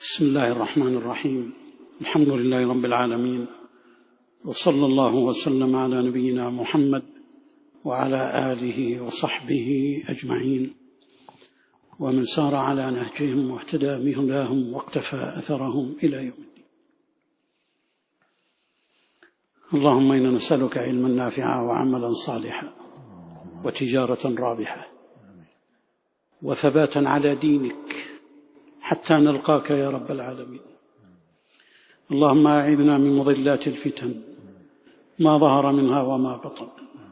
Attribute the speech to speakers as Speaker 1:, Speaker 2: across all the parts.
Speaker 1: بسم الله الرحمن الرحيم. الحمد لله رب العالمين، وصلى الله وسلم على نبينا محمد وعلى آله وصحبه أجمعين، ومن سار على نهجهم واهتدى بهداهم واقتفى أثرهم إلى يوم الدين. اللهم إنا نسألك علما نافعا وعملا صالحا وتجارة رابحة وثباتا على دينك حتى نلقاك يا رب العالمين. اللهم أعذنا من مضلات الفتن ما ظهر منها وما بطن.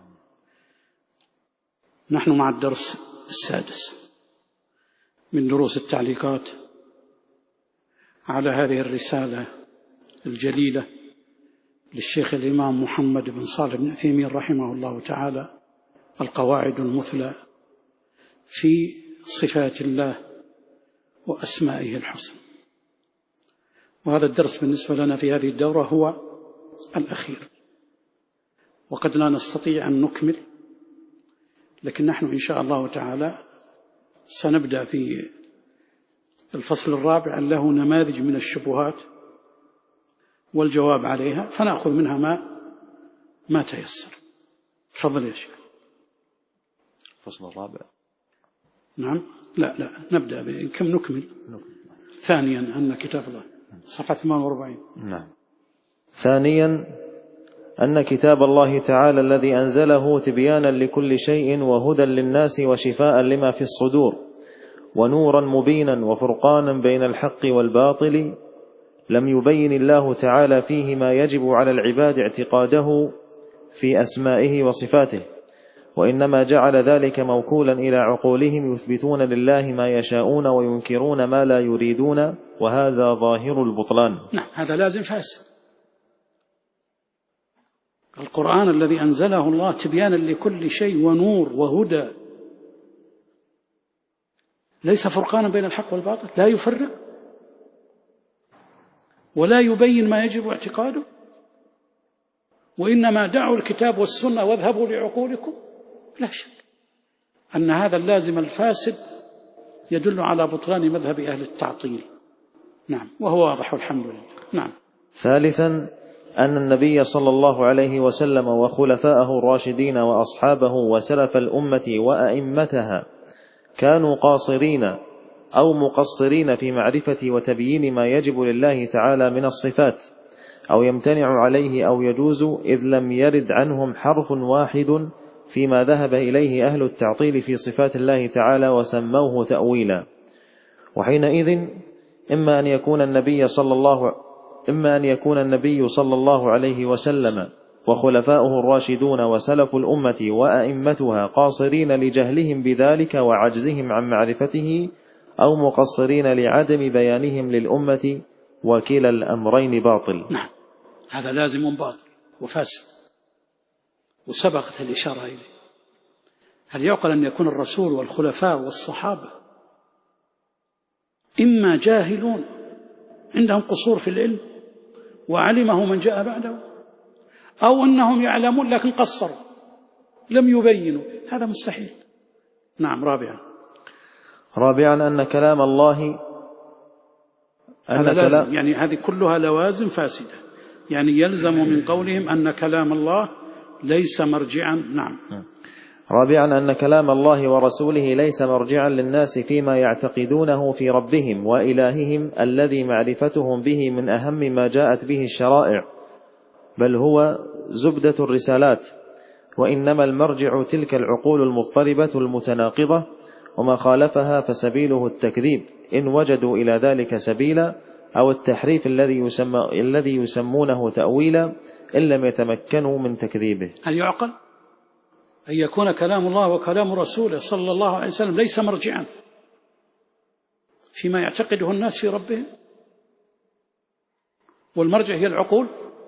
Speaker 1: نحن مع الدرس السادس من دروس التعليقات على هذه الرسالة الجليلة للشيخ الإمام محمد بن صالح بن عثيمين رحمه الله تعالى، القواعد المثلى في صفات الله وأسمائه الحسنى. وهذا الدرس بالنسبة لنا في هذه الدورة هو الأخير، وقد لا نستطيع أن نكمل، لكن نحن إن شاء الله تعالى سنبدأ في الفصل الرابع له نماذج من الشبهات والجواب عليها، فنأخذ منها ما تيسر. تفضل يا شيخ.
Speaker 2: الفصل الرابع.
Speaker 1: نعم، لا نبدأ كم نكمل. ثانيا أن كتاب الله، صفحة 48.
Speaker 2: نعم. ثانيا أن كتاب الله تعالى الذي أنزله تبيانا لكل شيء وهدى للناس وشفاء لما في الصدور ونورا مبينا وفرقانا بين الحق والباطل، لم يبين الله تعالى فيه ما يجب على العباد اعتقاده في أسمائه وصفاته، وإنما جعل ذلك موكولا إلى عقولهم يثبتون لله ما يشاءون وينكرون ما لا يريدون، وهذا ظاهر البطلان.
Speaker 1: نعم، هذا لازم فاسد. القرآن الذي أنزله الله تبيانا لكل شيء ونور وهدى، ليس فرقانا بين الحق والباطل، لا يفرق ولا يبين ما يجب اعتقاده، وإنما دعوا الكتاب والسنة واذهبوا لعقولكم. لا شك أن هذا اللازم الفاسد يدل على بطلان مذهب أهل التعطيل. نعم، وهو واضح الحمد لله. نعم.
Speaker 2: ثالثا أن النبي صلى الله عليه وسلم وخلفاءه الراشدين وأصحابه وسلف الأمة وأئمتها كانوا قاصرين أو مقصرين في معرفة وتبيين ما يجب لله تعالى من الصفات أو يمتنع عليه أو يجوز، إذ لم يرد عنهم حرف واحد فيما ذهب إليه أهل التعطيل في صفات الله تعالى وسموه تأويلا. وحينئذ إما أن يكون النبي صلى الله عليه وسلم وخلفاؤه الراشدون وسلف الأمة وأئمتها قاصرين لجهلهم بذلك وعجزهم عن معرفته، أو مقصرين لعدم بيانهم للأمة، وكلا الأمرين باطل.
Speaker 1: نعم، هذا لازم باطل وفاسد، وسبقت الإشارة إليه. هل يعقل أن يكون الرسول والخلفاء والصحابة إما جاهلون عندهم قصور في العلم وعلمه من جاء بعده، أو أنهم يعلمون لكن قصروا لم يبينوا؟ هذا مستحيل. نعم. رابعا
Speaker 2: أن كلام الله
Speaker 1: هذا لازم، يعني هذه كلها لوازم فاسدة، يعني يلزم من قولهم أن كلام الله ليس مرجعا. نعم.
Speaker 2: رابعا أن كلام الله ورسوله ليس مرجعا للناس فيما يعتقدونه في ربهم وإلههم الذي معرفتهم به من أهم ما جاءت به الشرائع، بل هو زبدة الرسالات، وإنما المرجع تلك العقول المضطربة المتناقضة، وما خالفها فسبيله التكذيب إن وجدوا إلى ذلك سبيلا، أو التحريف الذي يسمونه تأويلا إن لم يتمكنوا من تكذيبه.
Speaker 1: هل يعقل أن يكون كلام الله وكلام رسوله صلى الله عليه وسلم ليس مرجعا فيما يعتقده الناس في ربهم، والمرجع هي العقول،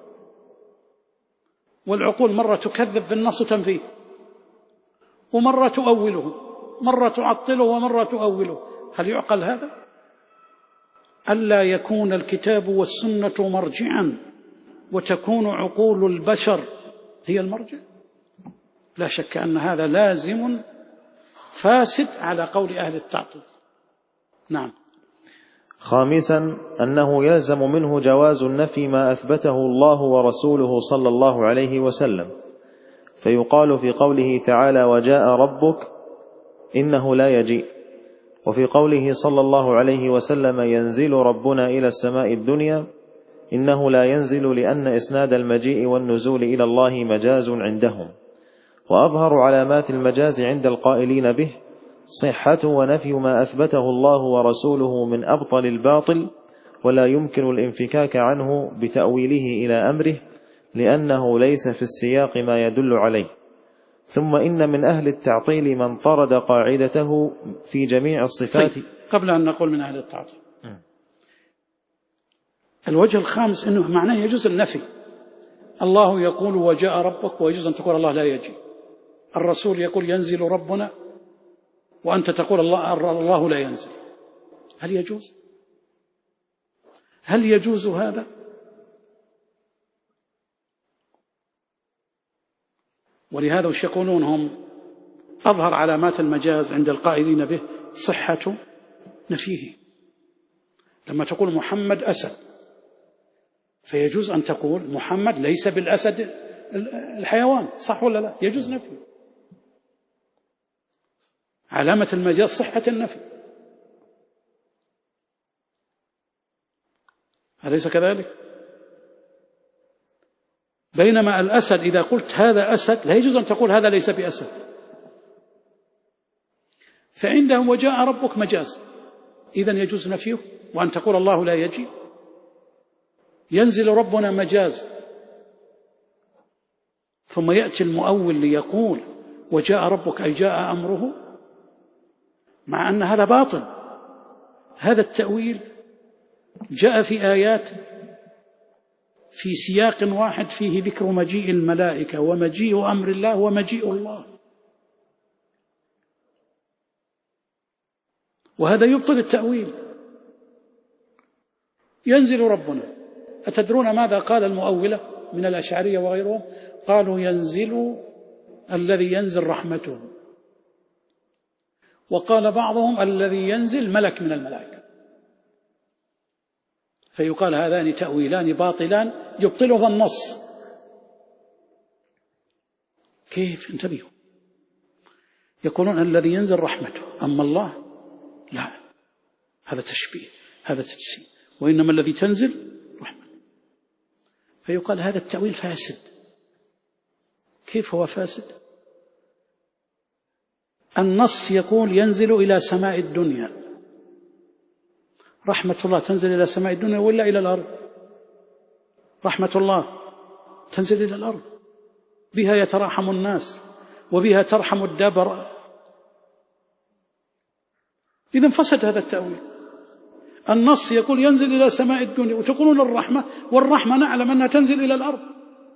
Speaker 1: والعقول مرة تكذب في النص تنفيه، ومرة تؤوله، مرة تعطله ومرة تؤوله؟ هل يعقل هذا؟ ألا يكون الكتاب والسنة مرجعا وتكون عقول البشر هي المرجع؟ لا شك أن هذا لازم فاسد على قول أهل التعطيل. نعم.
Speaker 2: خامسا أنه يلزم منه جواز النفي ما أثبته الله ورسوله صلى الله عليه وسلم، فيقال في قوله تعالى وجاء ربك إنه لا يجيء، وفي قوله صلى الله عليه وسلم ينزل ربنا إلى السماء الدنيا إنه لا ينزل، لأن إسناد المجيء والنزول إلى الله مجاز عندهم. وأظهر علامات المجاز عند القائلين به صحة ونفي ما أثبته الله ورسوله من أبطل الباطل، ولا يمكن الانفكاك عنه بتأويله إلى أمره، لأنه ليس في السياق ما يدل عليه. ثم إن من أهل التعطيل من طرد قاعدته في جميع الصفات.
Speaker 1: قبل أن نقول من أهل التعطيل، الوجه الخامس أنه معناه يجوز النفي. الله يقول وجاء ربك، ويجوز أن تقول الله لا يجي. الرسول يقول ينزل ربنا، وأنت تقول الله لا ينزل. هل يجوز؟ هل يجوز هذا؟ ولهذا وش يقولون هم؟ أظهر علامات المجاز عند القائلين به صحة نفيه. لما تقول محمد أسد، فيجوز أن تقول محمد ليس بالأسد الحيوان، صح ولا لا؟ يجوز نفيه. علامة المجاز صحة النفي، أليس كذلك؟ بينما الأسد إذا قلت هذا أسد لا يجوز أن تقول هذا ليس بأسد. فعندهم وجاء ربك مجاز، إذن يجوز نفيه، وأن تقول الله لا يجي. ينزل ربنا مجاز، ثم يأتي المؤول ليقول وجاء ربك أي جاء أمره، مع أن هذا باطل. هذا التأويل جاء في آيات في سياق واحد فيه ذكر مجيء الملائكة ومجيء أمر الله ومجيء الله، وهذا يبطل التأويل. ينزل ربنا، أتدرون ماذا قال المؤولة من الأشعرية وغيرهم؟ قالوا ينزل الذي ينزل رحمته، وقال بعضهم الذي ينزل ملك من الملائكة. فيقال هذان تأويلان باطلان يبطلهما النص. كيف؟ انتبهوا، يقولون الذي ينزل رحمته، أما الله لا، هذا تشبيه، هذا تجسيم، وإنما الذي تنزل رحمة. فيقال هذا التأويل فاسد. كيف هو فاسد؟ النص يقول ينزل إلى سماء الدنيا، رحمة الله تنزل إلى سماء الدنيا ولا إلى الأرض؟ رحمة الله تنزل إلى الأرض، بها يتراحم الناس وبها ترحم الدابة. إذن فسد هذا التأويل. النص يقول ينزل إلى سماء الدنيا، وتقولون الرحمة، والرحمة نعلم أنها تنزل إلى الأرض.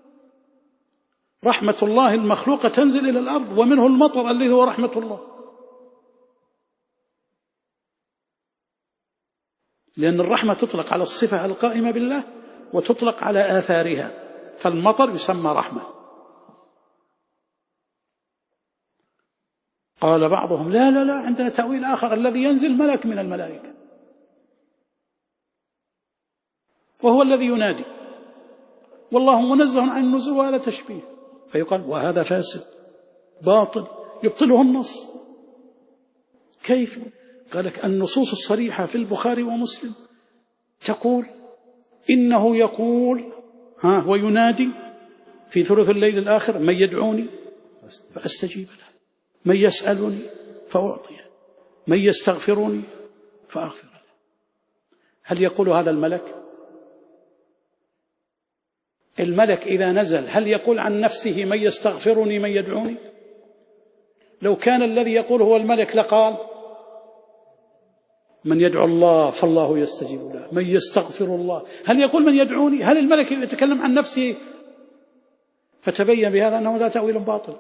Speaker 1: رحمة الله المخلوقة تنزل إلى الأرض، ومنه المطر الذي هو رحمة الله، لأن الرحمة تطلق على الصفة القائمة بالله وتطلق على آثارها، فالمطر يسمى رحمة. قال بعضهم لا لا لا، عندنا تأويل آخر، الذي ينزل ملك من الملائكة، وهو الذي ينادي، والله منزه عن النزول، وهذا تشبيه. فيقال وهذا فاسد باطل يبطله النص. كيف؟ قال لك النصوص الصريحة في البخاري ومسلم تقول إنه يقول وينادي في ثلث الليل الآخر من يدعوني فأستجيب له، من يسألني فأعطيه، من يستغفرني فأغفر له. هل يقول هذا الملك؟ الملك إذا نزل هل يقول عن نفسه من يستغفرني من يدعوني؟ لو كان الذي يقول هو الملك لقال من يدعو الله فالله يستجيب له، من يستغفر الله. هل يقول من يدعوني؟ هل الملك يتكلم عن نفسه؟ فتبين بهذا أنه لا تأويل باطل.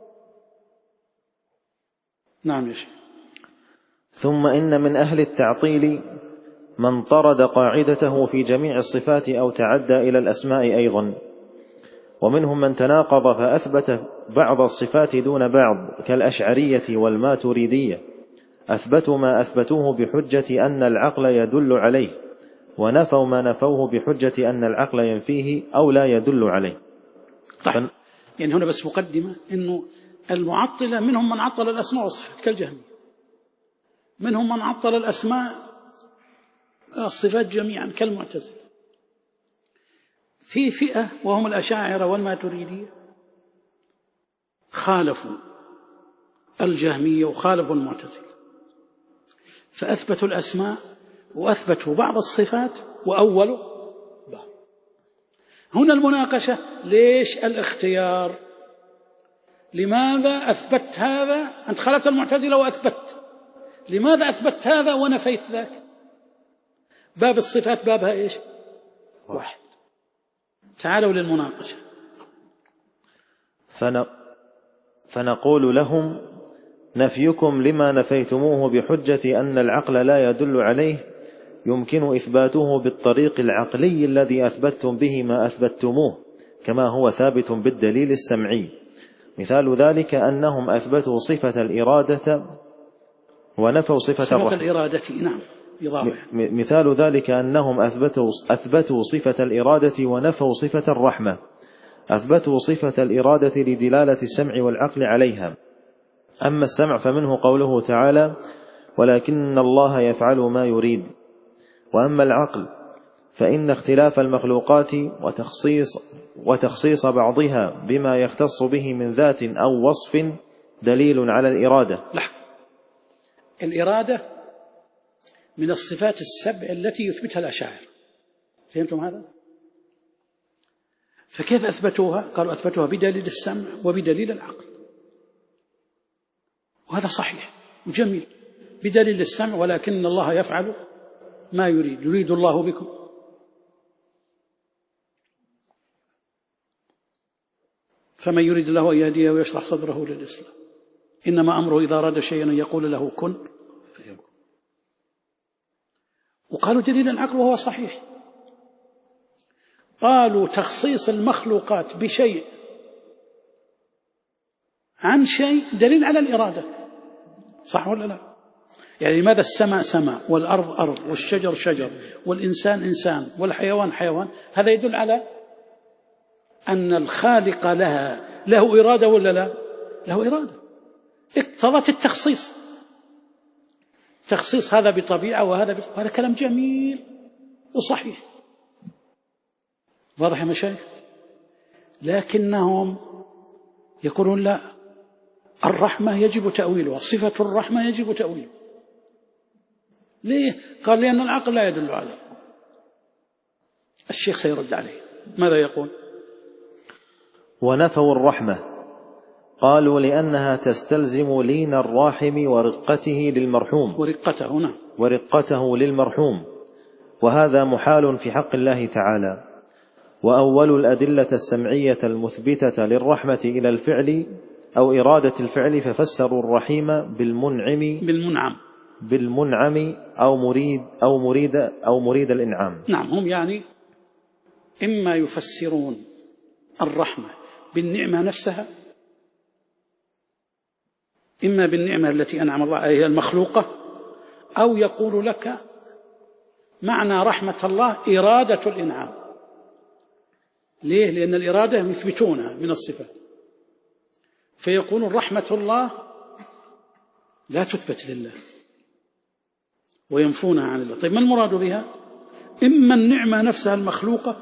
Speaker 1: نعم يا شيخ.
Speaker 2: ثم إن من أهل التعطيل من طرد قاعدته في جميع الصفات أو تعدى إلى الأسماء أيضا، ومنهم من تناقض فأثبت بعض الصفات دون بعض كالأشعرية والماتريدية، أثبتوا ما أثبتوه بحجة أن العقل يدل عليه، ونفوا ما نفوه بحجة أن العقل ينفيه أو لا يدل عليه.
Speaker 1: طيب يعني هنا بس مقدمة، إنه المعطلة منهم من عطل الأسماء والصفات كالجهمية، منهم من عطل الأسماء الصفات جميعا كالمعتزلة. في فئة وهم الأشاعرة والماتريدية خالفوا الجهمية وخالفوا المعتزلة، فأثبتوا الأسماء وأثبتوا بعض الصفات وأولوا بعض. هنا المناقشة، ليش الاختيار؟ لماذا أثبت هذا؟ أنت خالفت المعتزلة وأثبت، لماذا أثبت هذا ونفيت ذاك؟ باب الصفات بابها إيش؟ واحد. تعالوا للمناقشة.
Speaker 2: فنقول لهم: نفيكم لما نفيتموه بحجة أن العقل لا يدل عليه يمكن إثباته بالطريق العقلي الذي أثبتتم به ما أثبتتموه، كما هو ثابت بالدليل السمعي. مثال ذلك أنهم أثبتوا صفة الإرادة ونفوا صفة
Speaker 1: الإرادة. نعم.
Speaker 2: مثال ذلك أنهم أثبتوا صفة الإرادة ونفوا صفة الرحمة. أثبتوا صفة الإرادة لدلالة السمع والعقل عليها. أما السمع فمنه قوله تعالى: ولكن الله يفعل ما يريد. وأما العقل فإن اختلاف المخلوقات وتخصيص بعضها بما يختص به من ذات أو وصف دليل على الإرادة.
Speaker 1: لحظة، الإرادة من الصفات السبع التي يثبتها الأشاعرة، فهمتم هذا؟ فكيف أثبتوها؟ قالوا أثبتوها بدليل السمع وبدليل العقل، وهذا صحيح وجميل. بدليل السمع: ولكن الله يفعل ما يريد، يريد الله بكم. فمن يريد الله أن يهديه ويشرح صدره للإسلام، إنما أمره إذا أراد شيئا أن يقول له كن فيكون. وقالوا دليل العقل وهو صحيح. قالوا تخصيص المخلوقات بشيء عن شيء دليل على الإرادة، صح ولا لا؟ يعني لماذا السماء سماء والأرض أرض والشجر شجر والإنسان إنسان والحيوان حيوان؟ هذا يدل على أن الخالق له إرادة ولا لا؟ له إرادة. اقتضت التخصيص، تخصيص هذا بطبيعة وهذا كلام جميل وصحيح. واضح يا مشايخ؟ لكنهم يقولون لا، الرحمة يجب تأويلها، صفة الرحمة يجب تأويلها. ليه؟ قال لأن العقل لا يدل عليه. الشيخ سيرد عليه، ماذا يقول؟
Speaker 2: ونفوا الرحمة، قالوا لأنها تستلزم لين الراحم ورقته للمرحوم، ورقته للمرحوم، وهذا محال في حق الله تعالى. وأول الأدلة السمعية المثبتة للرحمة إلى الفعل أو إرادة الفعل ففسروا الرحيم بالمنعم أو مريد الإنعام.
Speaker 1: نعم، هم يعني إما يفسرون الرحمة بالنعمة نفسها، إما بالنعمة التي أنعم الله عليها المخلوقة، أو يقول لك معنى رحمة الله إرادة الإنعام. ليه؟ لأن الإرادة يثبتونها من الصفات، فيقول رحمة الله لا تثبت لله وينفونها عن الله. طيب ما المراد بها؟ إما النعمة نفسها المخلوقة،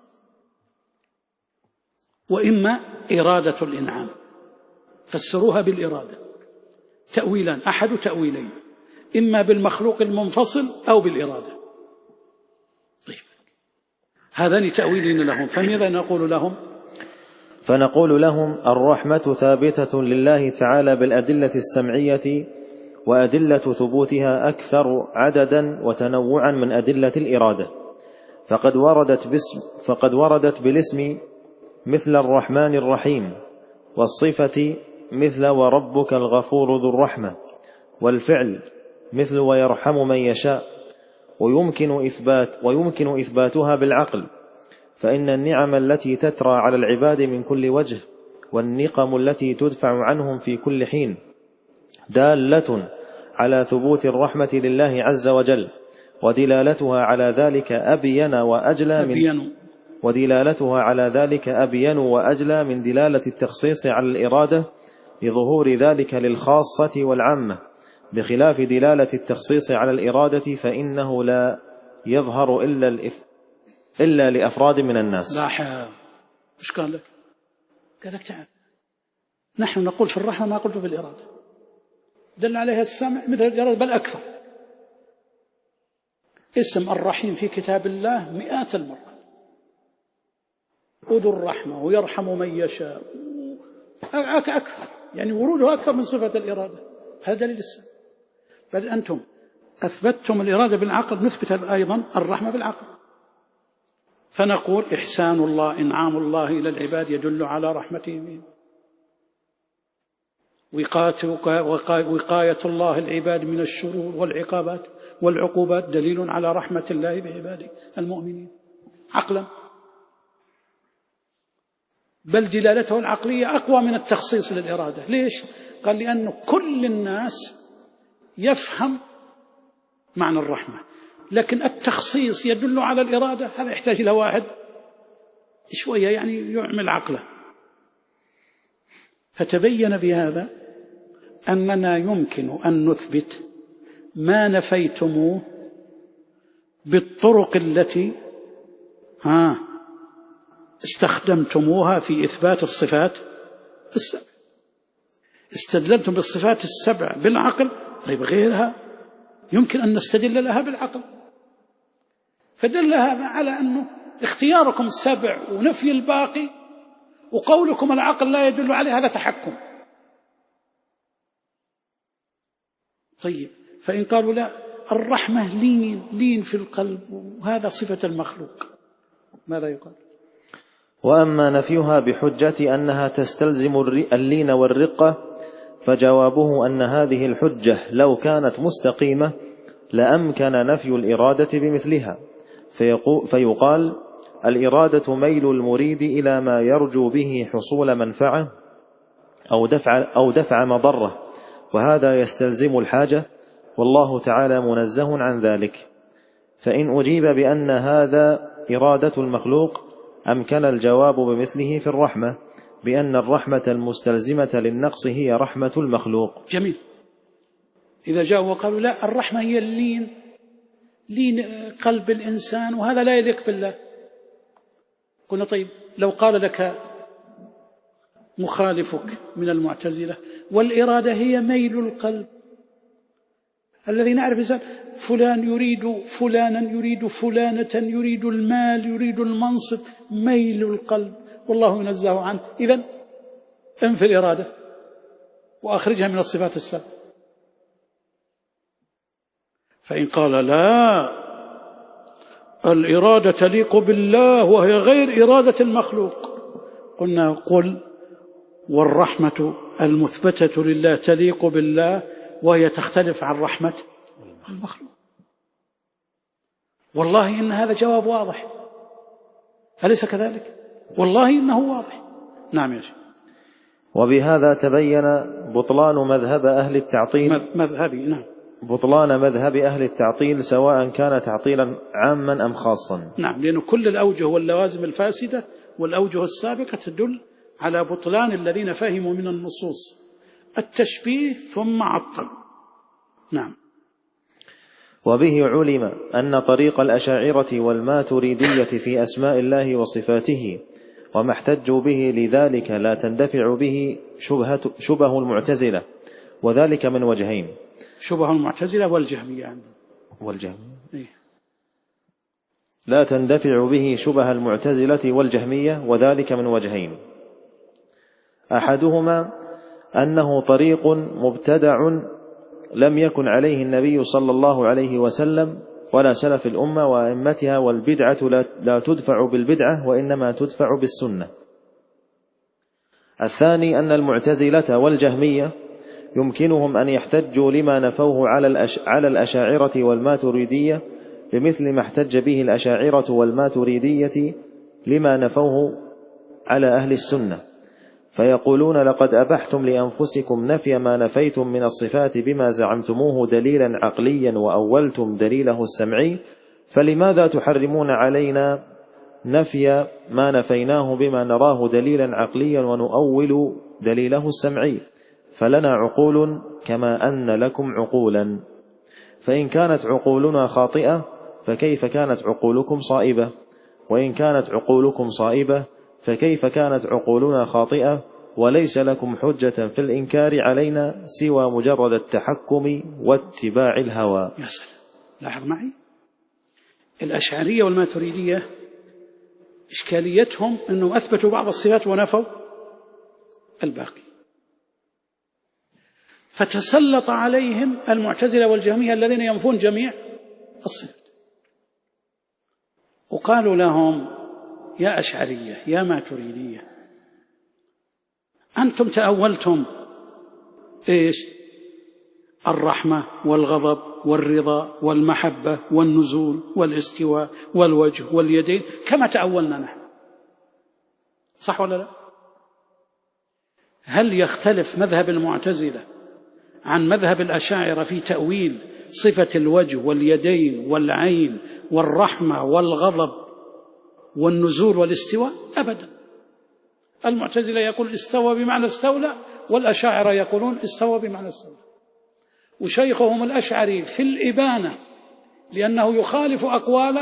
Speaker 1: وإما إرادة الإنعام. فسروها بالإرادة تأويلان، أحد تأويلين، إما بالمخلوق المنفصل أو بالإرادة. طيب هذان تأويلين لهم، فماذا نقول لهم؟
Speaker 2: فنقول لهم: الرحمة ثابتة لله تعالى بالأدلة السمعية، وأدلة ثبوتها أكثر عددا وتنوعا من أدلة الإرادة، فقد وردت بالاسم مثل الرحمن الرحيم، والصفة مثل وربك الغفور ذو الرحمة، والفعل مثل ويرحم من يشاء. ويمكن إثباتها بالعقل، فإن النعم التي تترى على العباد من كل وجه والنقم التي تدفع عنهم في كل حين دالة على ثبوت الرحمة لله عز وجل، ودلالتها على ذلك أبين وأجلى من دلالة التخصيص على الإرادة لظهور ذلك للخاصة والعامة، بخلاف دلالة التخصيص على الإرادة فإنه لا يظهر إلا لأفراد من الناس.
Speaker 1: لاحظ إيش قال لك؟ قال لك تعال، نحن نقول في الرحمة ما قلت في الإرادة، دل عليها السمع مثل الإرادة بل أكثر. اسم الرحيم في كتاب الله مئات المرات، أذو الرحمة ويرحم من يشاء أكثر، يعني وروده أكثر من صفة الإرادة. هذا دليل السمع. بل أنتم أثبتتم الإرادة بالعقل، نثبت أيضا الرحمة بالعقل، فنقول إحسان الله إنعام الله إلى العباد يدل على رحمته بهم، وقاية الله العباد من الشرور والعقوبات دليل على رحمة الله بعباده المؤمنين عقلا، بل دلالته العقلية أقوى من التخصيص للإرادة. ليش؟ قال لأنه كل الناس يفهم معنى الرحمة، لكن التخصيص يدل على الإرادة، هذا يحتاج إلى واحد شوية يعني يعمل عقله. فتبين بهذا أننا يمكن أن نثبت ما نفيتموه بالطرق التي استخدمتموها في إثبات الصفات السبع. استدللتم بالصفات السبع بالعقل، طيب غيرها يمكن أن نستدل لها بالعقل، فدل هذا على أنه اختياركم السبع ونفي الباقي وقولكم العقل لا يدل عليه هذا تحكم. طيب فإن قالوا لا، الرحمة لين في القلب وهذا صفة المخلوق، ماذا يقال؟
Speaker 2: وأما نفيها بحجة أنها تستلزم اللين والرقة فجوابه أن هذه الحجة لو كانت مستقيمة لأمكن نفي الإرادة بمثلها، فيقال الإرادة ميل المريد إلى ما يرجو به حصول منفعة أو دفع مضرة، وهذا يستلزم الحاجة، والله تعالى منزه عن ذلك. فإن أجيب بأن هذا إرادة المخلوق أمكن الجواب بمثله في الرحمة، بأن الرحمة المستلزمة للنقص هي رحمة المخلوق.
Speaker 1: جميل. إذا جاءوا وقالوا لا، الرحمة هي لين قلب الإنسان وهذا لا يليق بالله، قلنا طيب لو قال لك مخالفك من المعتزلة والإرادة هي ميل القلب الذي نعرف إنسان فلان يريد فلانا يريد فلانة يريد المال يريد المنصب، ميل القلب والله ينزه عنه، إذن انفي الإرادة وأخرجها من الصفات السبع. فإن قال لا، الإرادة تليق بالله وهي غير إرادة المخلوق، قلنا قل والرحمة المثبتة لله تليق بالله وهي تختلف عن رحمة المخلوق. والله إن هذا جواب واضح، أليس كذلك؟ والله إنه واضح. نعم يا شيخ.
Speaker 2: وبهذا تبين بطلان مذهب أهل التعطيل
Speaker 1: نعم،
Speaker 2: بطلان مذهب أهل التعطيل سواء كان تعطيلا عاما أم خاصا.
Speaker 1: نعم، لأن كل الأوجه واللوازم الفاسدة والأوجه السابقة تدل على بطلان الذين فهموا من النصوص التشبيه ثم عطلوا. نعم.
Speaker 2: وبه علم أن طريق الأشاعرة والماتريدية في أسماء الله وصفاته وما احتجوا به لذلك لا تندفع به شبه المعتزلة، وذلك من وجهين.
Speaker 1: شبه المعتزلة والجهمية
Speaker 2: لا تندفع به شبه المعتزلة والجهمية، وذلك من وجهين. أحدهما أنه طريق مبتدع لم يكن عليه النبي صلى الله عليه وسلم ولا سلف الأمة وأئمتها، والبدعة لا تدفع بالبدعة وإنما تدفع بالسنة. الثاني أن المعتزلة والجهمية يمكنهم أن يحتجوا لما نفوه على الأشاعرة والماتريدية بمثل ما احتج به الأشاعرة والماتريدية لما نفوه على أهل السنة، فيقولون لقد أبحتم لأنفسكم نفي ما نفيتم من الصفات بما زعمتموه دليلا عقليا وأولتم دليله السمعي، فلماذا تحرمون علينا نفي ما نفيناه بما نراه دليلا عقليا ونؤول دليله السمعي؟ فلنا عقول كما أن لكم عقولا، فإن كانت عقولنا خاطئة فكيف كانت عقولكم صائبة؟ وإن كانت عقولكم صائبة فكيف كانت عقولنا خاطئة؟ وليس لكم حجة في الإنكار علينا سوى مجرد التحكم واتباع الهوى.
Speaker 1: يا سلام، لاحظ معي، الأشعرية والماتريدية إشكاليتهم أنهم أثبتوا بعض الصفات ونفوا الباقي، فتسلط عليهم المعتزلة والجهمية الذين ينفون جميع الصفات، وقالوا لهم يا أشعرية يا ماتريدية، أنتم تأولتم إيش؟ الرحمة والغضب والرضا والمحبة والنزول والاستواء والوجه واليدين كما تأولنا نحن، صح ولا لا؟ هل يختلف مذهب المعتزلة عن مذهب الأشاعرة في تأويل صفة الوجه واليدين والعين والرحمة والغضب والنزول والاستواء؟ أبدا. المعتزلة يقول استوى بمعنى استولى، والأشاعرة يقولون استوى بمعنى استولى. وشيخهم الأشعري في الإبانة، لأنه يخالف أقوال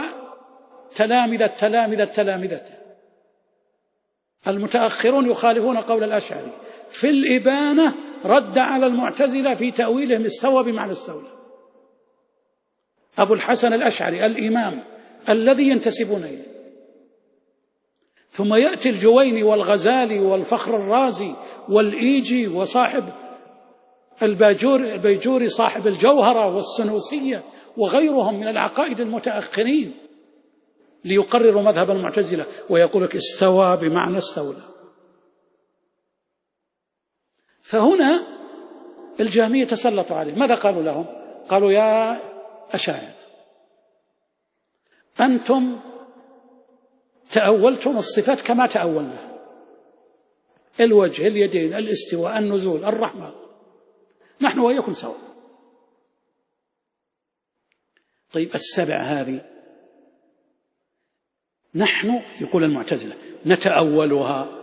Speaker 1: تلامذة المتأخرون يخالفون قول الأشعري، في الإبانة رد على المعتزلة في تأويلهم استوى بمعنى استولى. أبو الحسن الأشعري الإمام الذي ينتسبون إليه، ثم يأتي الجويني والغزالي والفخر الرازي والإيجي وصاحب البيجوري صاحب الجوهرة والسنوسية وغيرهم من العقائد المتأخرين ليقرروا مذهب المعتزلة، ويقول لك استوى بمعنى استولى. فهنا الجهمية تسلطوا عليه، ماذا قالوا لهم؟ قالوا يا أشاعرة أنتم تأولتم الصفات كما تأولنا، الوجه اليدين الاستواء النزول الرحمة، نحن وإياكم سواء. طيب السبع هذه نحن يقول المعتزلة نتأولها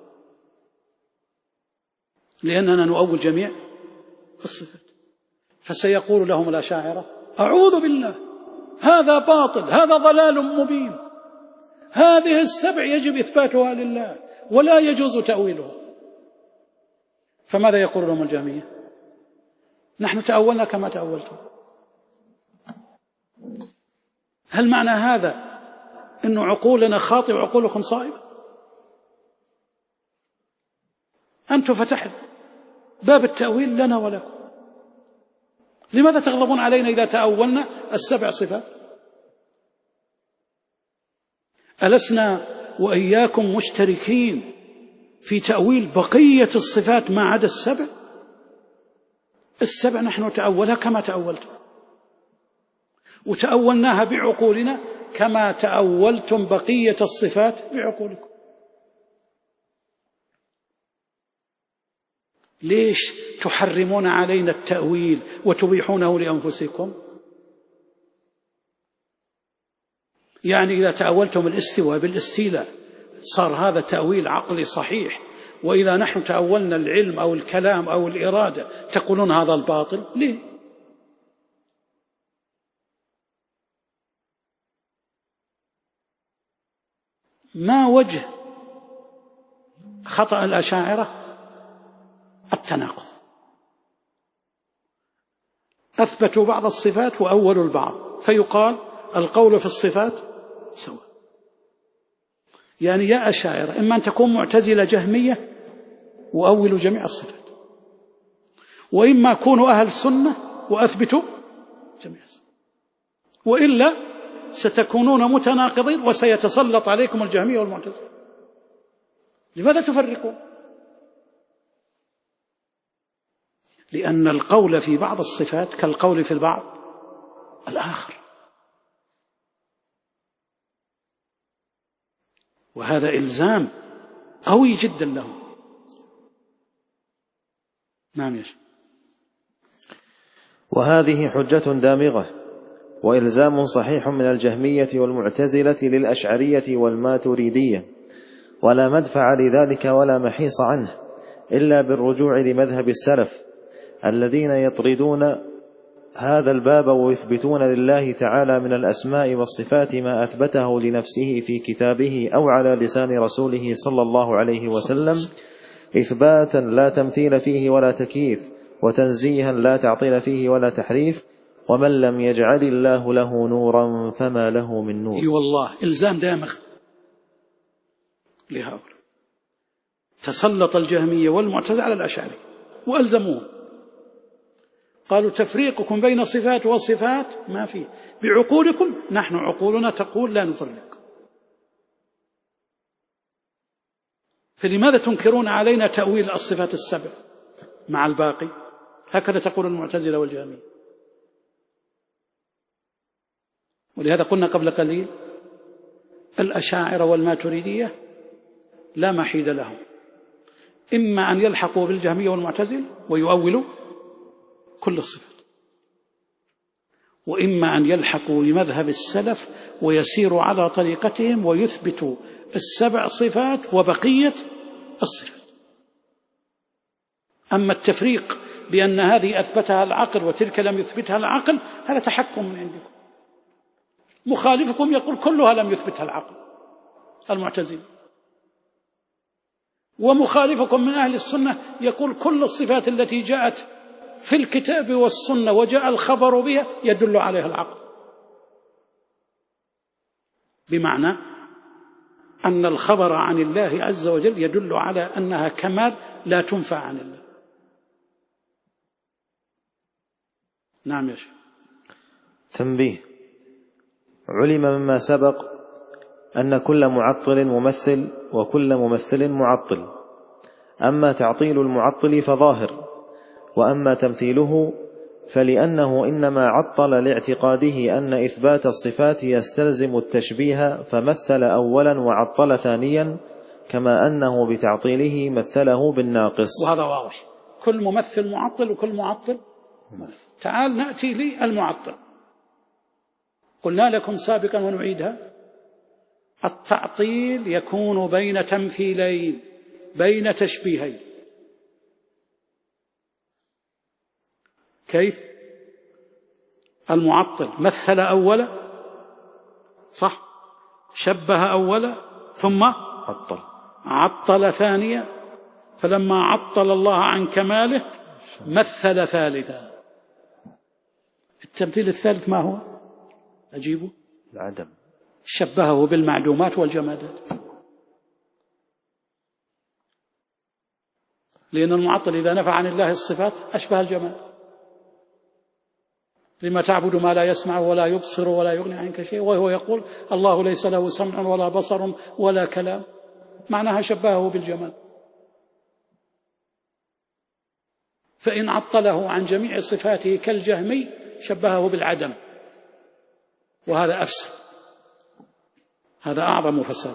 Speaker 1: لأننا نؤول جميع الصفات، فسيقول لهم الأشاعرة أعوذ بالله هذا باطل، هذا ضلال مبين، هذه السبع يجب إثباتها لله ولا يجوز تأويلها. فماذا يقول لهم الجهمية؟ نحن تأولنا كما تأولتم. هل معنى هذا أن عقولنا خاطئة وعقولكم صائبة؟ أنتم فتحت باب التأويل لنا ولكم، لماذا تغضبون علينا إذا تأولنا السبع صفات؟ ألسنا وإياكم مشتركين في تأويل بقية الصفات ما عدا السبع؟ السبع نحن تأولها كما تأولتم، وتأولناها بعقولنا كما تأولتم بقية الصفات بعقولكم. ليش تحرمون علينا التأويل وتبيحونه لأنفسكم؟ يعني إذا تأولتم الاستواء بالاستيلاء صار هذا تأويل عقلي صحيح، وإذا نحن تأولنا العلم أو الكلام أو الإرادة تقولون هذا الباطل. ليه؟ ما وجه خطأ الأشاعرة؟ التناقض، أثبتوا بعض الصفات وأولوا البعض، فيقال القول في الصفات سواء. يعني يا أشاعرة إما أن تكون معتزلة جهمية وأولوا جميع الصفات، وإما كونوا أهل السنة وأثبتوا جميع الصفات، وإلا ستكونون متناقضين وسيتسلط عليكم الجهمية والمعتزلة. لماذا تفرقون؟ لأن القول في بعض الصفات كالقول في البعض الآخر، وهذا إلزام قوي جدا لهم. نعم يا شيخ.
Speaker 2: وهذه حجة دامغة وإلزام صحيح من الجهمية والمعتزلة للأشعرية والماتريدية، ولا مدفع لذلك ولا محيص عنه إلا بالرجوع لمذهب السلف الذين يطردون هذا الباب ويثبتون لله تعالى من الأسماء والصفات ما أثبته لنفسه في كتابه أو على لسان رسوله صلى الله عليه وسلم إثباتا لا تمثيل فيه ولا تكييف، وتنزيها لا تعطيل فيه ولا تحريف. ومن لم يجعل الله له نورا فما له من نور.
Speaker 1: اي والله إلزام دامغ لهؤلاء. تسلط الجهمية والمعتزلة على الأشاعرة وألزموهم، قالوا تفريقكم بين الصفات والصفات ما فيه، بعقولكم، نحن عقولنا تقول لا نفرق، فلماذا تنكرون علينا تأويل الصفات السبع مع الباقي؟ هكذا تقول المعتزلة والجهمية. ولهذا قلنا قبل قليل الأشاعرة والماتريدية لا محيد لهم، إما أن يلحقوا بالجهمية والمعتزلة ويؤولوا كل الصفات، وإما أن يلحقوا بمذهب السلف ويسيروا على طريقتهم ويثبتوا السبع صفات وبقية الصفات. أما التفريق بأن هذه أثبتها العقل وتلك لم يثبتها العقل، هذا تحكم من عندكم. مخالفكم يقول كلها لم يثبتها العقل، المعتزلة، ومخالفكم من أهل السنة يقول كل الصفات التي جاءت في الكتاب والسنة وجاء الخبر بها يدل عليها العقل، بمعنى أن الخبر عن الله عز وجل يدل على أنها كمال لا تنفع عن الله. نعم يا شيخ.
Speaker 2: تنبيه: علم مما سبق أن كل معطل ممثل وكل ممثل معطل. أما تعطيل المعطل فظاهر، وأما تمثيله فلأنه إنما عطل لاعتقاده أن إثبات الصفات يستلزم التشبيه، فمثل أولا وعطل ثانيا، كما أنه بتعطيله مثله بالناقص.
Speaker 1: وهذا واضح، كل ممثل معطل وكل معطل. تعال نأتي للمعطل. قلنا لكم سابقا ونعيدها: التعطيل يكون بين تمثيلين، بين تشبيهين. كيف؟ المعطل مثل أولا، صح، شبه أولا ثم عطل ثانيا، فلما عطل الله عن كماله مثل ثالثا. التمثيل الثالث ما هو؟ أجيبه:
Speaker 2: العدم.
Speaker 1: شبهه بالمعدومات والجمادات، لأن المعطل إذا نفى عن الله الصفات أشبه الجماد. لما تعبد ما لا يسمع ولا يبصر ولا يغني عنك شيء، وهو يقول الله ليس له سمع ولا بصر ولا كلام، معناها شبهه بالجماد. فإن عطله عن جميع صفاته كالجهمي شبهه بالعدم، وهذا أفسد، هذا أعظم فساد.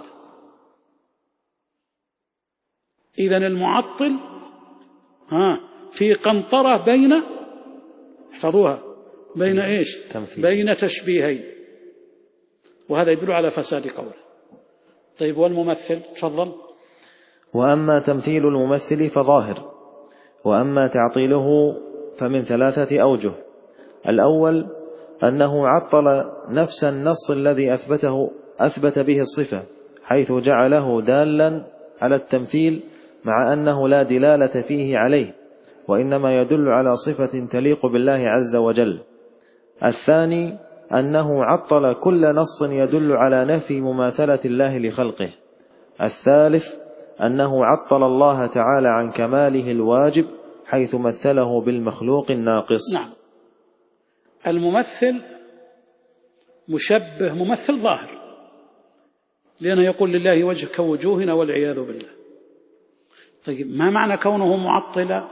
Speaker 1: إذن المعطل في قنطرة بين، احفظوها، بين إيش؟
Speaker 2: تمثيل.
Speaker 1: بين تشبيهين، وهذا يدل على فساد قوله. طيب والممثل؟ تفضل.
Speaker 2: وأما تمثيل الممثل فظاهر، وأما تعطيله فمن 3 أوجه. الأول أنه عطل نفس النص الذي أثبت به الصفة، حيث جعله دالا على التمثيل مع أنه لا دلالة فيه عليه، وإنما يدل على صفة تليق بالله عز وجل. الثاني أنه عطل كل نص يدل على نفي مماثلة الله لخلقه. الثالث أنه عطل الله تعالى عن كماله الواجب، حيث مثله بالمخلوق الناقص.
Speaker 1: نعم، الممثل مشبه، ممثل ظاهر، لأنه يقول لله وجه كوجوهنا والعياذ بالله. طيب ما معنى كونه معطلا؟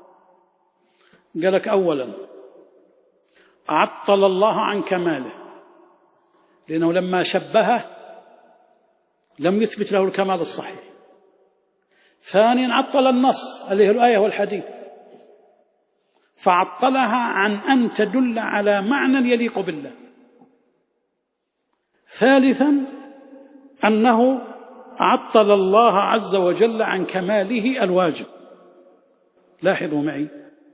Speaker 1: قالك أولا عطل الله عن كماله، لأنه لما شبهه لم يثبت له الكمال الصحيح. ثانيا عطل النص اللي هي الآية والحديث، فعطلها عن أن تدل على معنى يليق بالله. ثالثا أنه عطل الله عز وجل عن كماله الواجب. لاحظوا معي،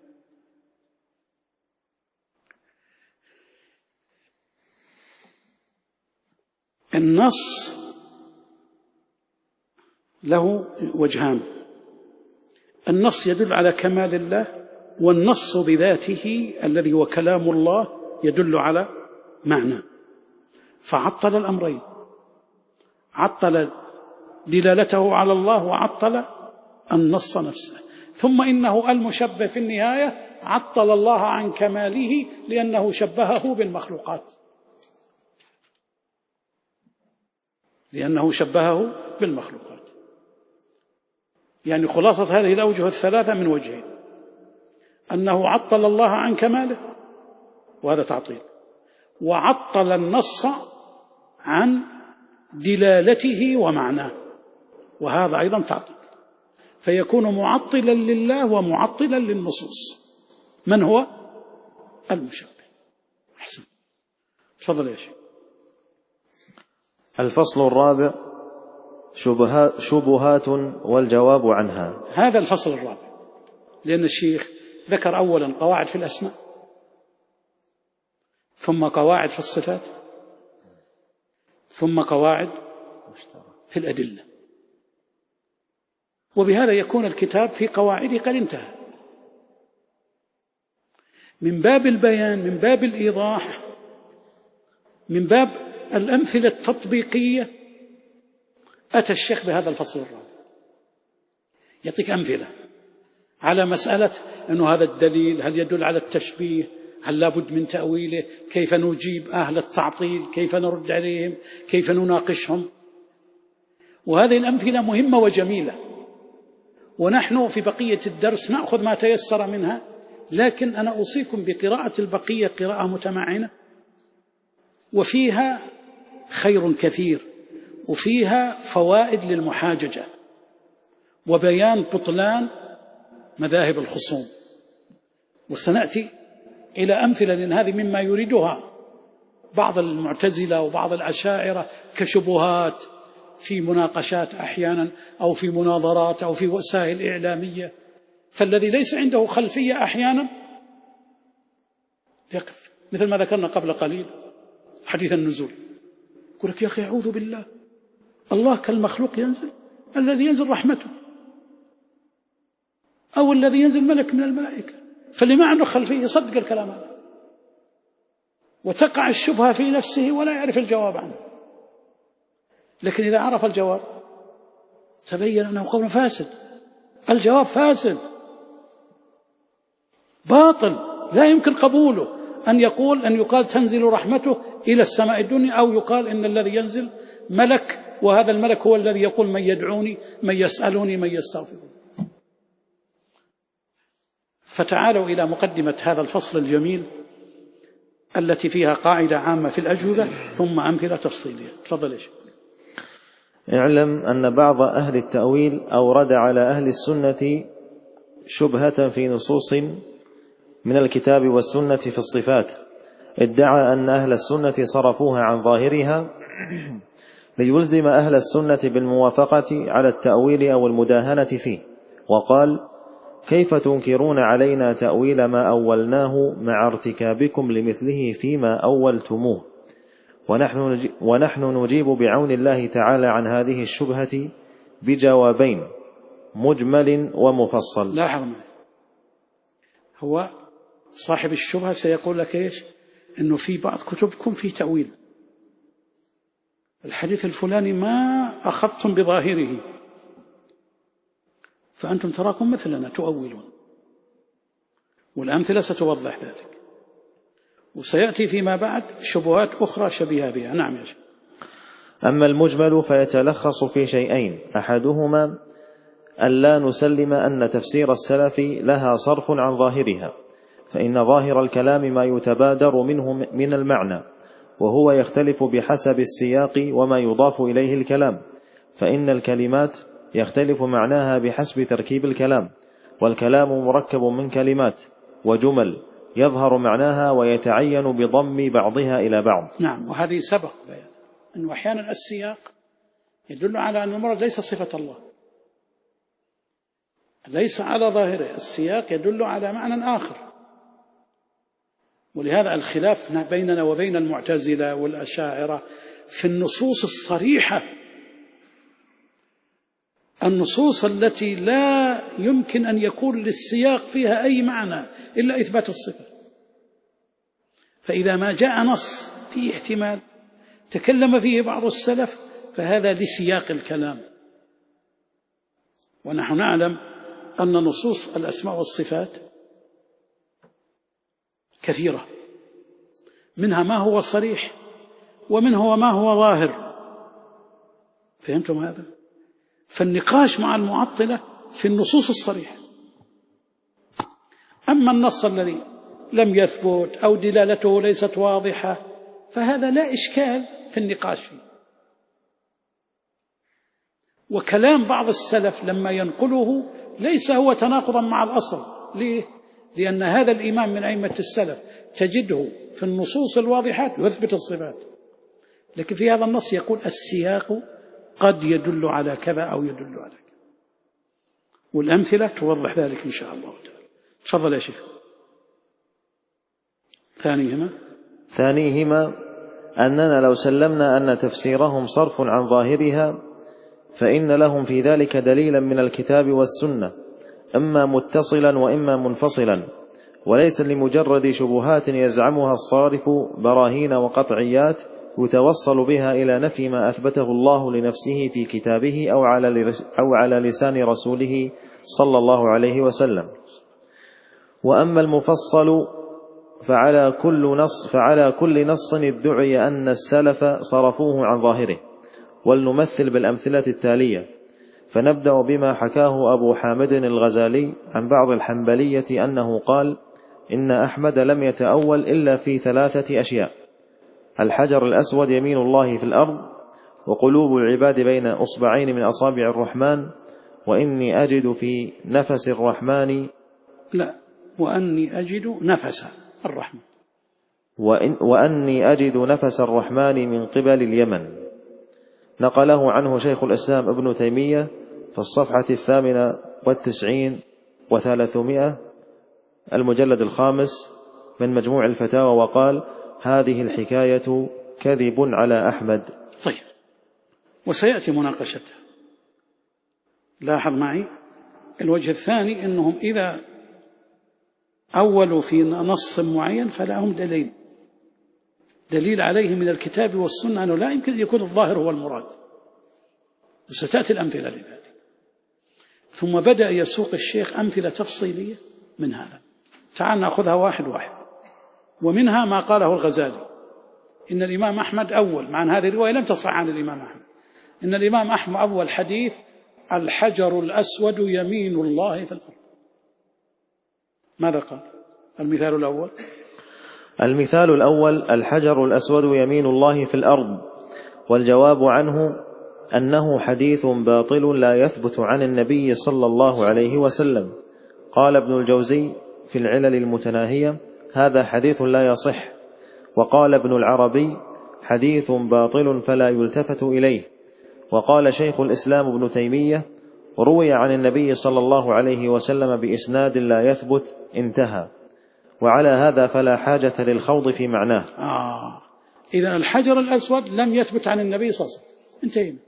Speaker 1: النص له وجهان: النص يدل على كمال الله، والنص بذاته الذي هو كلام الله يدل على معنى. فعطل الأمرين، عطل دلالته على الله وعطل النص نفسه. ثم إنه المشبه في النهاية عطل الله عن كماله لأنه شبهه بالمخلوقات، يعني خلاصة هذه الأوجه الثلاثة من وجهين: أنه عطل الله عن كماله وهذا تعطيل، وعطل النص عن دلالته ومعناه وهذا أيضا تعطيل، فيكون معطلا لله ومعطلا للنصوص. من هو المشبه؟ أحسن، تفضل يا شيخ.
Speaker 2: الفصل الرابع: شبهات والجواب عنها.
Speaker 1: هذا الفصل الرابع، لأن الشيخ ذكر أولا قواعد في الأسماء، ثم قواعد في الصفات، ثم قواعد في الأدلة، وبهذا يكون الكتاب في قواعده قد انتهى. من باب البيان، من باب الإيضاح، من باب الأمثلة التطبيقية، أتى الشيخ بهذا الفصل الرابع يعطيك أمثلة على مسألة أنه هذا الدليل هل يدل على التشبيه، هل لابد من تأويله، كيف نجيب أهل التعطيل، كيف نرد عليهم، كيف نناقشهم. وهذه الأمثلة مهمة وجميلة، ونحن في بقية الدرس نأخذ ما تيسر منها، لكن أنا أوصيكم بقراءة البقية قراءة متمعنة، وفيها خير كثير، وفيها فوائد للمحاججة وبيان بطلان مذاهب الخصوم. وسنأتي إلى أمثلة، لأن هذه مما يريدها بعض المعتزلة وبعض الأشاعرة كشبهات في مناقشات أحيانا، أو في مناظرات، أو في وسائل إعلامية. فالذي ليس عنده خلفية أحيانا يقف، مثل ما ذكرنا قبل قليل حديث النزول، يقول لك يا أخي أعوذ بالله، الله كالمخلوق ينزل؟ الذي ينزل رحمته، أو الذي ينزل ملك من الملائكة. فاللي ما عنده خلفية يصدق الكلام هذا، وتقع الشبهة في نفسه ولا يعرف الجواب عنه. لكن إذا عرف الجواب تبين أنه قول فاسد، الجواب فاسد باطل، لا يمكن قبوله. أن يقال تنزل رحمته إلى السماء الدنيا، أو يقال إن الذي ينزل ملك، وهذا الملك هو الذي يقول من يدعوني، من يسألوني، من يستغفرون. فتعالوا إلى مقدمة هذا الفصل الجميل التي فيها قاعدة عامة في الأجوبة ثم أمثلة تفصيلية. تفضل يا شيخ.
Speaker 2: اعلم أن بعض أهل التأويل أورد على أهل السنة شبهة في نصوص من الكتاب والسنة في الصفات، ادعى أن أهل السنة صرفوها عن ظاهرها ليلزم أهل السنة بالموافقة على التأويل أو المداهنة فيه، وقال: كيف تنكرون علينا تأويل ما أولناه مع ارتكابكم لمثله فيما أولتموه؟ ونحن نجيب بعون الله تعالى عن هذه الشبهة بجوابين: مجمل ومفصل.
Speaker 1: لاحظ معي، هو صاحب الشبهة سيقول لك إيش؟ إنه في بعض كتبكم في تأويل الحديث الفلاني ما أخذتم بظاهره، فأنتم تراكم مثلنا تؤولون، والأمثلة ستوضح ذلك، وسيأتي فيما بعد شبهات أخرى شبيهة بها. نعم يا شيخ.
Speaker 2: أما المجمل فيتلخص في شيئين: أحدهما ألا نسلم أن تفسير السلف لها صرف عن ظاهرها، فإن ظاهر الكلام ما يتبادر منه من المعنى، وهو يختلف بحسب السياق وما يضاف إليه الكلام، فإن الكلمات يختلف معناها بحسب تركيب الكلام، والكلام مركب من كلمات، وجمل يظهر معناها ويتعين بضم بعضها إلى بعض.
Speaker 1: نعم، وهذه سبق بيان أنه أحيانا السياق يدل على أن المراد ليس صفة الله، ليس على ظاهره، السياق يدل على معنى آخر. ولهذا الخلاف بيننا وبين المعتزلة والأشاعرة في النصوص الصريحة، النصوص التي لا يمكن أن يكون للسياق فيها أي معنى إلا إثبات الصفة. فإذا ما جاء نص فيه احتمال تكلم فيه بعض السلف فهذا لسياق الكلام. ونحن نعلم أن نصوص الأسماء والصفات كثيرة، منها ما هو صريح ومنه ما هو ظاهر. فهمتم هذا؟ فالنقاش مع المعطلة في النصوص الصريحة. أما النص الذي لم يثبت أو دلالته ليست واضحة فهذا لا إشكال في النقاش فيه. وكلام بعض السلف لما ينقله ليس هو تناقضا مع الأصل. ليه؟ لأن هذا الإمام من أئمة السلف تجده في النصوص الواضحات يثبت الصفات، لكن في هذا النص يقول السياق قد يدل على كذا أو يدل على كذا، والأمثلة توضح ذلك إن شاء الله تعالى. تفضل يا شيخ.
Speaker 2: ثانيهما أننا لو سلمنا أن تفسيرهم صرف عن ظاهرها فإن لهم في ذلك دليلا من الكتاب والسنة، إما متصلا وإما منفصلا، وليس لمجرد شبهات يزعمها الصارف براهين وقطعيات يتوصل بها إلى نفي ما أثبته الله لنفسه في كتابه أو على لسان رسوله صلى الله عليه وسلم. وأما المفصل فعلى كل نص ادعي أن السلف صرفوه عن ظاهره. ولنمثل بالأمثلة التالية، فنبدأ بما حكاه أبو حامد الغزالي عن بعض الحنبلية أنه قال: إن أحمد لم يتأول إلا في 3 أشياء: الحجر الأسود يمين الله في الأرض، وقلوب العباد بين أصبعين من أصابع الرحمن، وإني أجد في نفس الرحمن
Speaker 1: وأني أجد نفس الرحمن
Speaker 2: وأني أجد نفس الرحمن من قبل اليمن. نقله عنه شيخ الإسلام ابن تيمية في الصفحة 98 و300 المجلد 5 من مجموع الفتاوى، وقال: هذه الحكاية كذب على أحمد.
Speaker 1: طيب، وسيأتي مناقشتها. لاحظ معي الوجه الثاني، أنهم إذا أولوا في نص معين فلهم دليل عليه من الكتاب والسنة أنه لا يمكن أن يكون الظاهر هو المراد، وستأتي الأمثلة لذلك. ثم بدأ يسوق الشيخ أمثلة تفصيلية من هذا. تعال نأخذها واحد واحد. ومنها ما قاله الغزالي، إن الإمام أحمد أول، مع أن هذه الرواية لم تصح عن الإمام أحمد، إن الإمام أحمد أول حديث: الحجر الأسود يمين الله في الأرض. ماذا قال؟ المثال
Speaker 2: الأول: الحجر الأسود يمين الله في الأرض. والجواب عنه أنه حديث باطل لا يثبت عن النبي صلى الله عليه وسلم. قال ابن الجوزي في العلل المتناهية: هذا حديث لا يصح. وقال ابن العربي: حديث باطل فلا يلتفت إليه. وقال شيخ الإسلام ابن تيمية: روي عن النبي صلى الله عليه وسلم بإسناد لا يثبت، انتهى. وعلى هذا فلا حاجة للخوض في معناه.
Speaker 1: إذن الحجر الأسود لم يثبت عن النبي صلى الله عليه وسلم، انتهينا.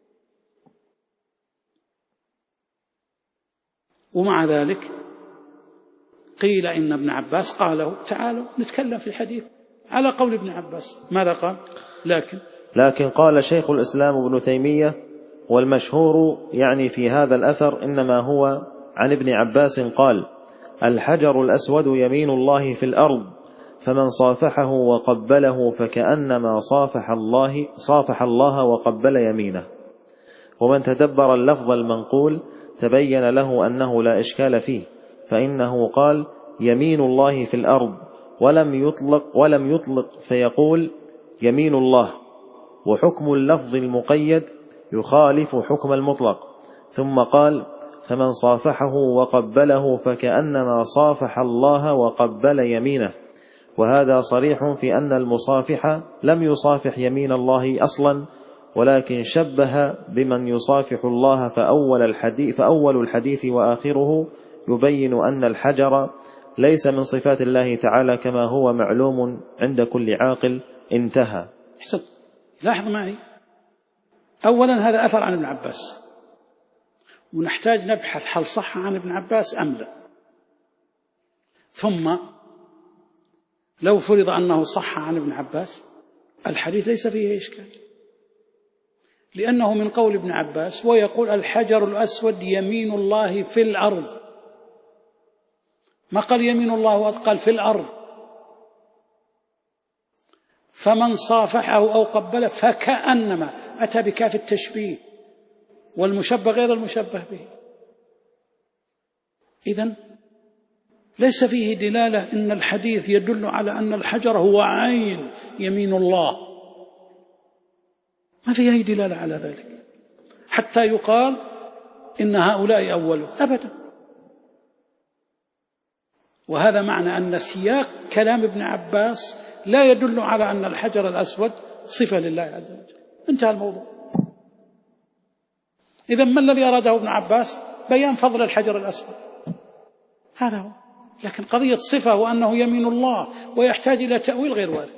Speaker 1: ومع ذلك قيل إن ابن عباس قاله. تعالوا نتكلم في الحديث على قول ابن عباس. ماذا قال؟
Speaker 2: لكن قال شيخ الإسلام ابن تيمية: والمشهور يعني في هذا الأثر إنما هو عن ابن عباس قال: الحجر الأسود يمين الله في الأرض، فمن صافحه وقبله فكأنما صافح الله وقبل يمينه. ومن تدبر اللفظ المنقول تبين له أنه لا إشكال فيه، فإنه قال: يمين الله في الأرض، ولم يطلق فيقول يمين الله، وحكم اللفظ المقيد يخالف حكم المطلق. ثم قال: فمن صافحه وقبله فكأنما صافح الله وقبل يمينه. وهذا صريح في أن المصافح لم يصافح يمين الله أصلا، ولكن شبه بمن يصافح الله. فأول الحديث وآخره يبين أن الحجر ليس من صفات الله تعالى كما هو معلوم عند كل عاقل. انتهى.
Speaker 1: حسن، لاحظ معي، أولا هذا أثر عن ابن عباس، ونحتاج نبحث هل صح عن ابن عباس أم لا. ثم لو فرض أنه صح عن ابن عباس الحديث ليس فيه إشكال، لأنه من قول ابن عباس، ويقول الحجر الأسود يمين الله في الأرض، ما قال يمين الله، قال في الأرض. فمن صافحه أو قبله فكأنما، أتى بكاف التشبيه، والمشبه غير المشبه به. إذن ليس فيه دلالة إن الحديث يدل على أن الحجر هو عين يمين الله، ما فيه أي دلالة على ذلك حتى يقال إن هؤلاء أولوا، أبدا. وهذا معنى أن سياق كلام ابن عباس لا يدل على أن الحجر الأسود صفة لله عز وجل. انتهى الموضوع. إذن ما الذي أراده ابن عباس؟ بيان فضل الحجر الأسود، هذا هو. لكن قضية صفة وأنه يمين الله ويحتاج إلى تأويل غير وارد.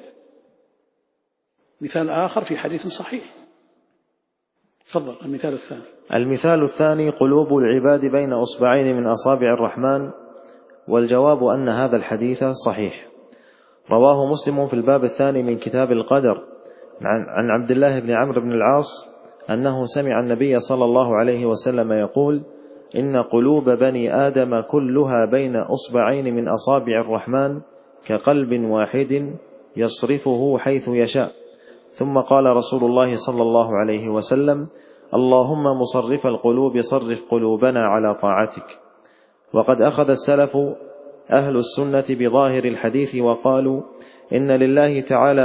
Speaker 1: مثال آخر في حديث صحيح. تفضل المثال الثاني.
Speaker 2: المثال الثاني: قلوب العباد بين أصبعين من أصابع الرحمن. والجواب أن هذا الحديث صحيح. رواه مسلم في الباب الثاني من كتاب القدر عن عبد الله بن عمرو بن العاص أنه سمع النبي صلى الله عليه وسلم يقول: إن قلوب بني آدم كلها بين أصبعين من أصابع الرحمن كقلب واحد يصرفه حيث يشاء. ثم قال رسول الله صلى الله عليه وسلم: اللهم مصرف القلوب صرف قلوبنا على طاعتك. وقد أخذ السلف أهل السنة بظاهر الحديث وقالوا: إن لله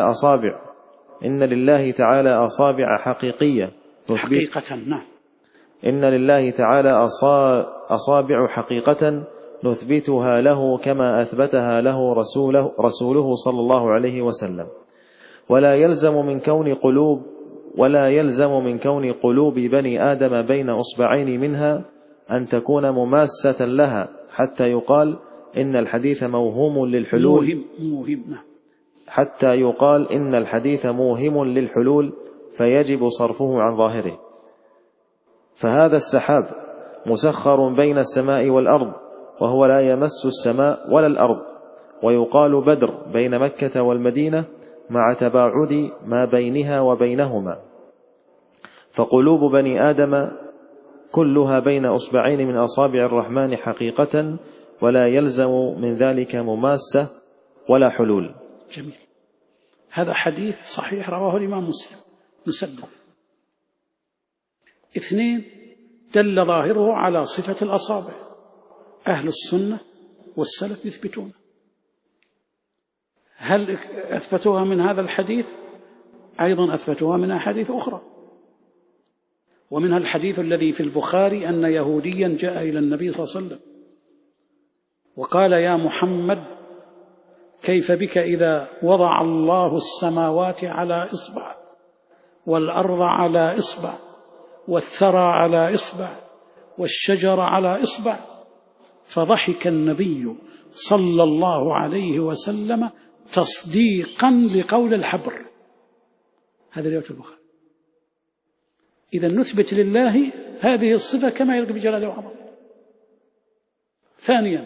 Speaker 2: تعالى أصابع حقيقية،
Speaker 1: حقيقة، نعم،
Speaker 2: إن لله تعالى أصابع حقيقة نثبتها له كما أثبتها له رسوله صلى الله عليه وسلم. ولا يلزم من كون قلوب بني آدم بين أصبعين منها أن تكون مماسة لها حتى يقال إن الحديث موهوم للحلول، حتى يقال إن الحديث موهم للحلول فيجب صرفه عن ظاهره. فهذا السحاب مسخر بين السماء والأرض، وهو لا يمس السماء ولا الأرض. ويقال بدر بين مكة والمدينة مع تباعد ما بينها وبينهما. فقلوب بني آدم كلها بين أصبعين من أصابع الرحمن حقيقة، ولا يلزم من ذلك مماسة ولا حلول.
Speaker 1: جميل. هذا حديث صحيح رواه الإمام مسلم مسدد. 2، دل ظاهره على صفة الأصابع، أهل السنة والسلف يثبتون. هل أثبتوها من هذا الحديث؟ أيضا أثبتوها من أحاديث أخرى، ومنها الحديث الذي في البخاري أن يهوديا جاء إلى النبي صلى الله عليه وسلم وقال: يا محمد، كيف بك إذا وضع الله السماوات على إصبع والأرض على إصبع والثرى على إصبع والشجر على إصبع؟ فضحك النبي صلى الله عليه وسلم تصديقا لقول الحبر. هذا رواية البخاري. إذا نثبت لله هذه الصفة كما يليق بجلاله وعظمته. 2،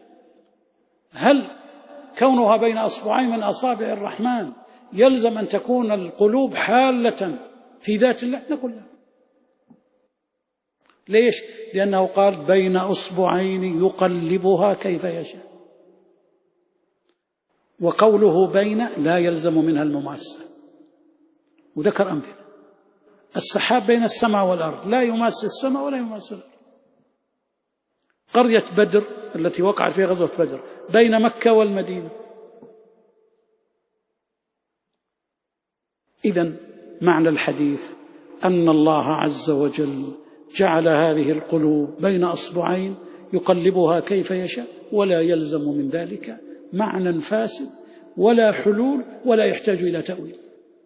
Speaker 1: هل كونها بين أصبعين من أصابع الرحمن يلزم أن تكون القلوب حالة في ذات الله؟ نقول لا. ليش؟ لأنه قال: بين أصبعين يقلبها كيف يشاء. وقوله بين لا يلزم منها المماسة، وذكر أمثلة. السحاب بين السماء والأرض لا يماس السماء ولا يماس الأرض. قرية بدر التي وقعت فيها غزوة بدر بين مكة والمدينة. إذن معنى الحديث أن الله عز وجل جعل هذه القلوب بين أصبعين يقلبها كيف يشاء، ولا يلزم من ذلك معنى فاسد ولا حلول ولا يحتاج إلى تأويل.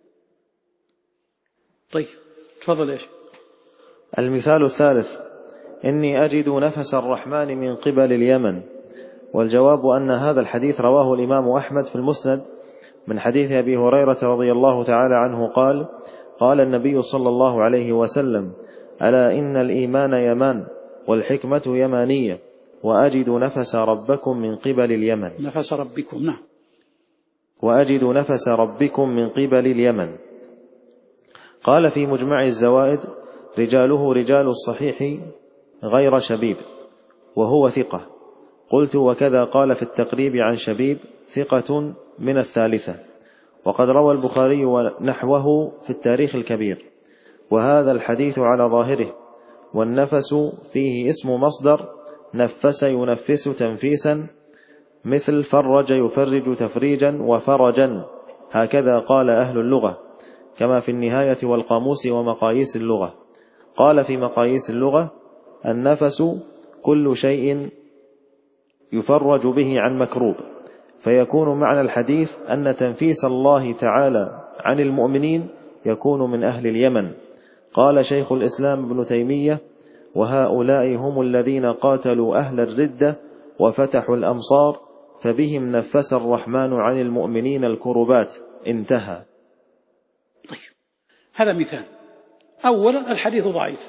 Speaker 1: طيب تفضل يا شيخ.
Speaker 2: المثال الثالث: إني أجد نفس الرحمن من قبل اليمن. والجواب أن هذا الحديث رواه الإمام أحمد في المسند من حديث أبي هريرة رضي الله تعالى عنه قال: قال النبي صلى الله عليه وسلم: ألا إن الإيمان يمان والحكمة يمانية وأجد نفس ربكم من قبل اليمن.
Speaker 1: نفس ربكم، نعم.
Speaker 2: وأجد نفس ربكم من قبل اليمن. قال في مجمع الزوائد: رجاله رجال الصحيح غير شبيب وهو ثقة. قلت: وكذا قال في التقريب عن شبيب ثقة من الثالثة. وقد روى البخاري نحوه في التاريخ الكبير. وهذا الحديث على ظاهره، والنفس فيه اسم مصدر نفس ينفس تنفيسا، مثل فرج يفرج تفريجا وفرجا، هكذا قال أهل اللغة، كما في النهاية والقاموس ومقاييس اللغة. قال في مقاييس اللغة: النفس كل شيء يفرج به عن مكروب. فيكون معنى الحديث أن تنفيس الله تعالى عن المؤمنين يكون من أهل اليمن. قال شيخ الإسلام ابن تيمية: وهؤلاء هم الذين قاتلوا أهل الردة وفتحوا الأمصار، فبهم نفس الرحمن عن المؤمنين الكربات. انتهى.
Speaker 1: طيب هذا مثال. أولا الحديث ضعيف،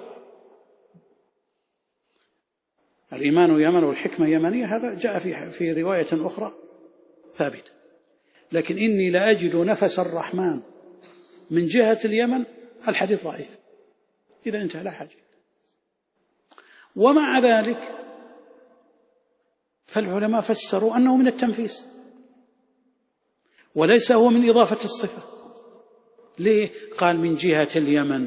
Speaker 1: الإيمان يمن والحكمة يمنية، هذا جاء في رواية أخرى ثابتة. لكن إني لأجد نفس الرحمن من جهة اليمن، الحديث ضعيف، إذا انتهى لا حاجة. ومع ذلك فالعلماء فسروا أنه من التنفيس وليس هو من إضافة الصفة. ليه؟ قال من جهة اليمن،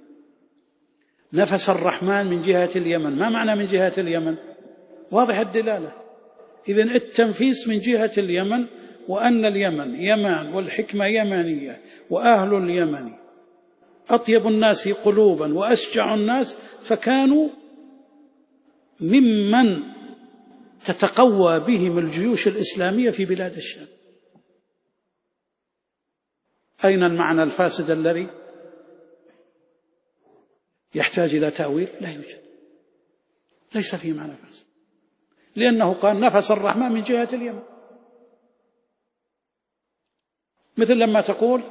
Speaker 1: نفس الرحمن من جهة اليمن. ما معنى من جهة اليمن؟ واضح الدلالة. إذن التنفيس من جهة اليمن، وأن اليمن يمان والحكمة يمانية، وأهل اليمن أطيب الناس قلوبا وأشجع الناس، فكانوا ممن تتقوى بهم الجيوش الإسلامية في بلاد الشام. أين المعنى الفاسد الذي يحتاج إلى تأويل؟ لا يوجد، ليس فيه معنى فاسد، لأنه قال نفس الرحمن من جهة اليمن. مثل لما تقول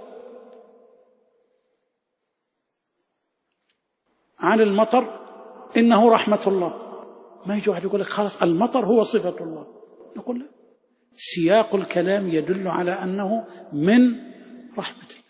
Speaker 1: عن المطر إنه رحمة الله، ما يجي واحد يقول لك خلاص المطر هو صفة الله، نقول لا، سياق الكلام يدل على أنه من رحمة الله.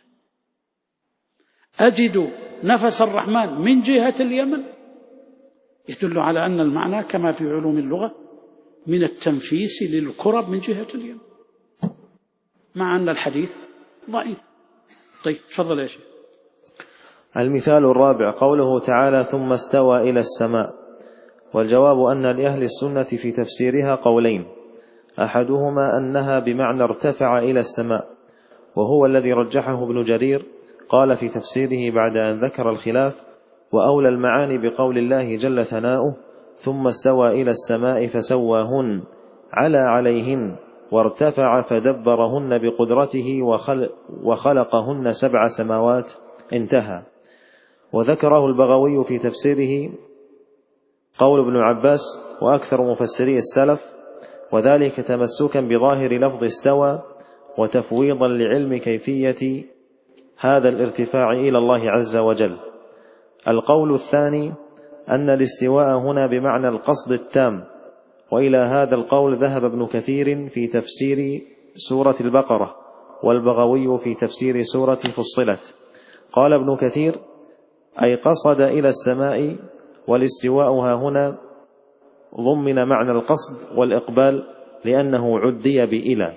Speaker 1: أجد نفس الرحمن من جهة اليمن يدل على أن المعنى كما في علوم اللغة من التنفيس للكرب من جهة اليمن، مع أن الحديث ضعيف. طيب تفضل يا شيخ.
Speaker 2: المثال الرابع قوله تعالى: ثم استوى إلى السماء. والجواب أن لأهل السنة في تفسيرها قولين: أحدهما أنها بمعنى ارتفع إلى السماء، وهو الذي رجحه ابن جرير، قال في تفسيره بعد أن ذكر الخلاف: وأولى المعاني بقول الله جل ثناؤه: ثم استوى إلى السماء فسواهن على عليهن وارتفع فدبرهن بقدرته وخلقهن 7 سماوات. انتهى. وذكره البغوي في تفسيره قول ابن عباس وأكثر مفسري السلف، وذلك تمسكا بظاهر لفظ استوى وتفويضا لعلم كيفية هذا الارتفاع إلى الله عز وجل. القول الثاني أن الاستواء هنا بمعنى القصد التام، وإلى هذا القول ذهب ابن كثير في تفسير سورة البقرة، والبغوي في تفسير سورة فصلت. قال ابن كثير: أي قصد إلى السماء، والاستواء ها هنا ضمن معنى القصد والإقبال لأنه عدي بإلى.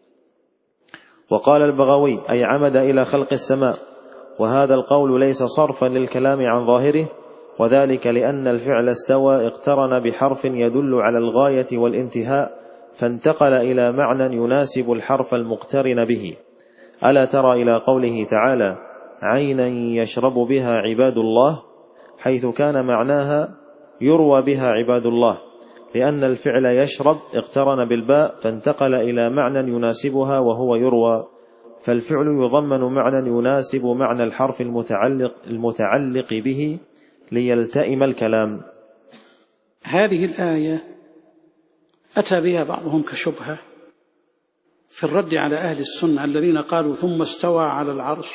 Speaker 2: وقال البغوي: أي عمد إلى خلق السماء، وهذا القول ليس صرفا للكلام عن ظاهره، وذلك لأن الفعل استوى اقترن بحرف يدل على الغاية والانتهاء، فانتقل إلى معنى يناسب الحرف المقترن به. ألا ترى إلى قوله تعالى: عينا يشرب بها عباد الله، حيث كان معناها يروى بها عباد الله، لأن الفعل يشرب اقترن بالباء فانتقل إلى معنى يناسبها وهو يروى، فالفعل يضمن معنى يناسب معنى الحرف المتعلق به ليلتئم الكلام.
Speaker 1: هذه الآية أتى بها بعضهم كشبهة في الرد على أهل السنة الذين قالوا ثم استوى على العرش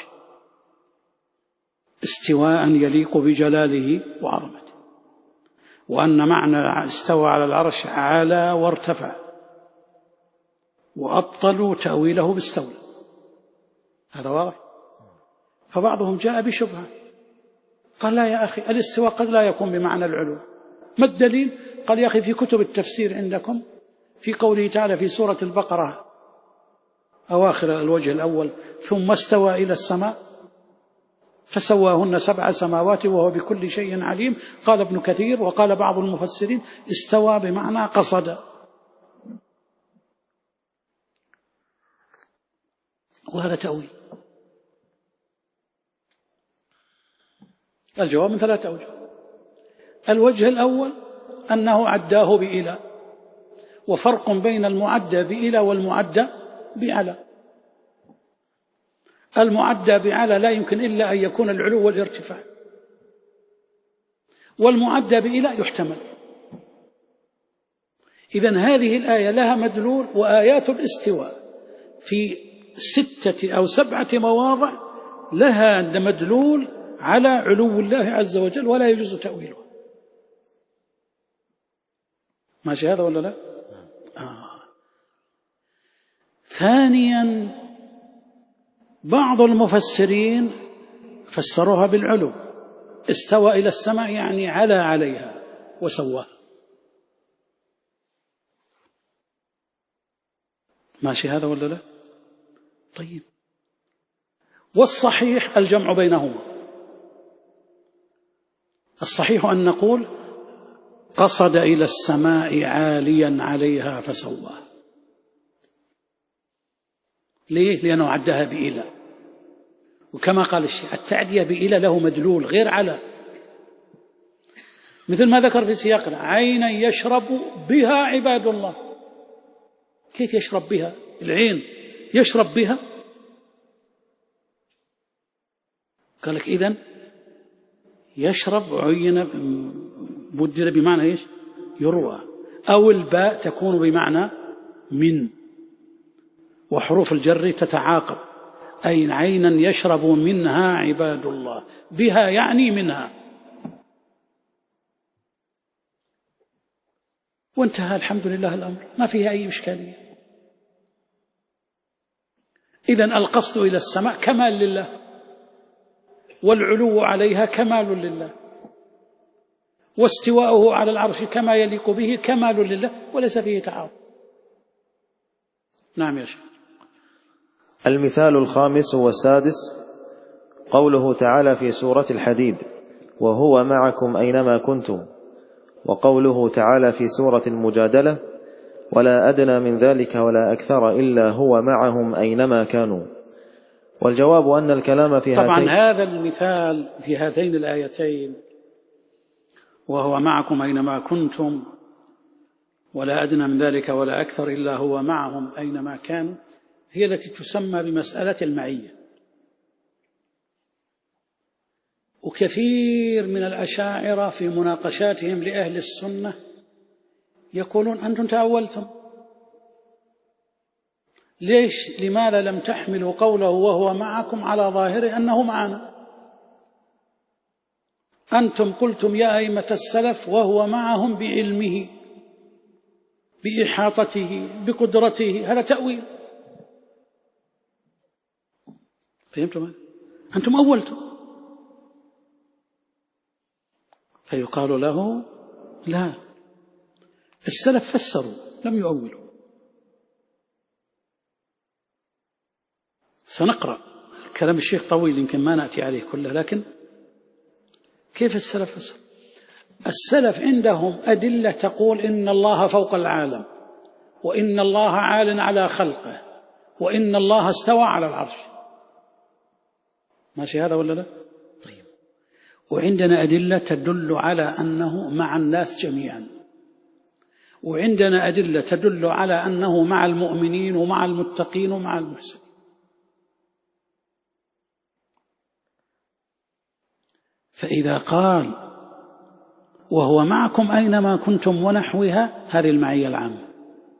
Speaker 1: استواء يليق بجلاله وعظمته، وأن معنى استوى على العرش عالى وارتفع، وأبطلوا تأويله باستولى. هذا واضح. فبعضهم جاء بشبهة قال لا يا أخي، الاستواء قد لا يكون بمعنى العلو. ما الدليل؟ قال يا أخي في كتب التفسير عندكم في قوله تعالى في سورة البقرة أواخر الوجه الأول ثم استوى إلى السماء فسواهن 7 سماوات وهو بكل شيء عليم. قال ابن كثير وقال بعض المفسرين استوى بمعنى قصد، وهذا تأويل. الجواب من 3 أوجه. الوجه الأول أنه عداه بإلى، وفرق بين المعدى بإلى والمعدى بعلى. المعدى بعلى لا يمكن إلا أن يكون العلو والارتفاع، والمعدى بإلى يحتمل. إذن هذه الآية لها مدلول، وآيات الاستواء في 6 أو 7 مواضع لها مدلول على علو الله عز وجل ولا يجوز تأويله. ماشي هذا ولا لا؟ ثانيا بعض المفسرين فسروها بالعلو، استوى إلى السماء يعني على عليها وسواها. ماشي هذا ولا لا؟ طيب، والصحيح الجمع بينهما. الصحيح أن نقول قصد إلى السماء عاليا عليها فسواها. ليه؟ لأنه عدها بإلى، وكما قال الشيخ التعدية بإلى له مدلول غير على، مثل ما ذكر في سياقنا عينا يشرب بها عباد الله. كيف يشرب بها؟ العين يشرب بها؟ قال لك إذن يشرب عين بدل بمعنى إيش؟ يروى، أو الباء تكون بمعنى من، وحروف الجر تتعاقب، أي عينا يشرب منها عباد الله، بها يعني منها. وانتهى الحمد لله الأمر، ما فيها أي إشكالية. إذن القصد إلى السماء كمال لله، والعلو عليها كمال لله، واستواؤه على العرش كما يليق به كمال لله، وليس فيه تعارض. نعم يا شيخ.
Speaker 2: المثال الخامس والسادس قوله تعالى في سورة الحديد وهو معكم أينما كنتم، وقوله تعالى في سورة المجادلة ولا أدنى من ذلك ولا أكثر إلا هو معهم أينما كانوا. والجواب أن الكلام في
Speaker 1: طبعا هذا المثال في هاتين الآيتين وهو معكم أينما كنتم ولا أدنى من ذلك ولا أكثر إلا هو معهم أينما كانوا هي التي تسمى بمسألة المعية. وكثير من الأشاعرة في مناقشاتهم لأهل السنة يقولون أنتم تأولتم. ليش؟ لماذا لم تحملوا قوله وهو معكم على ظاهره أنه معنا؟ أنتم قلتم يا أئمة السلف وهو معهم بعلمه بإحاطته بقدرته، هذا تأويل. فهمتم؟ أنتم أولتم. فيقال له لا، السلف فسروا لم يؤولوا. سنقرأ كلام الشيخ طويل يمكن ما نأتي عليه كله، لكن كيف السلف فسر؟ السلف عندهم أدلة تقول إن الله فوق العالم، وإن الله عال على خلقه، وإن الله استوى على العرش. ماشي هذا ولا لا؟ طيب. وعندنا أدلة تدل على أنه مع الناس جميعا، وعندنا أدلة تدل على أنه مع المؤمنين ومع المتقين ومع المحسنين. فإذا قال وهو معكم أينما كنتم ونحوها، هذه المعية العامة.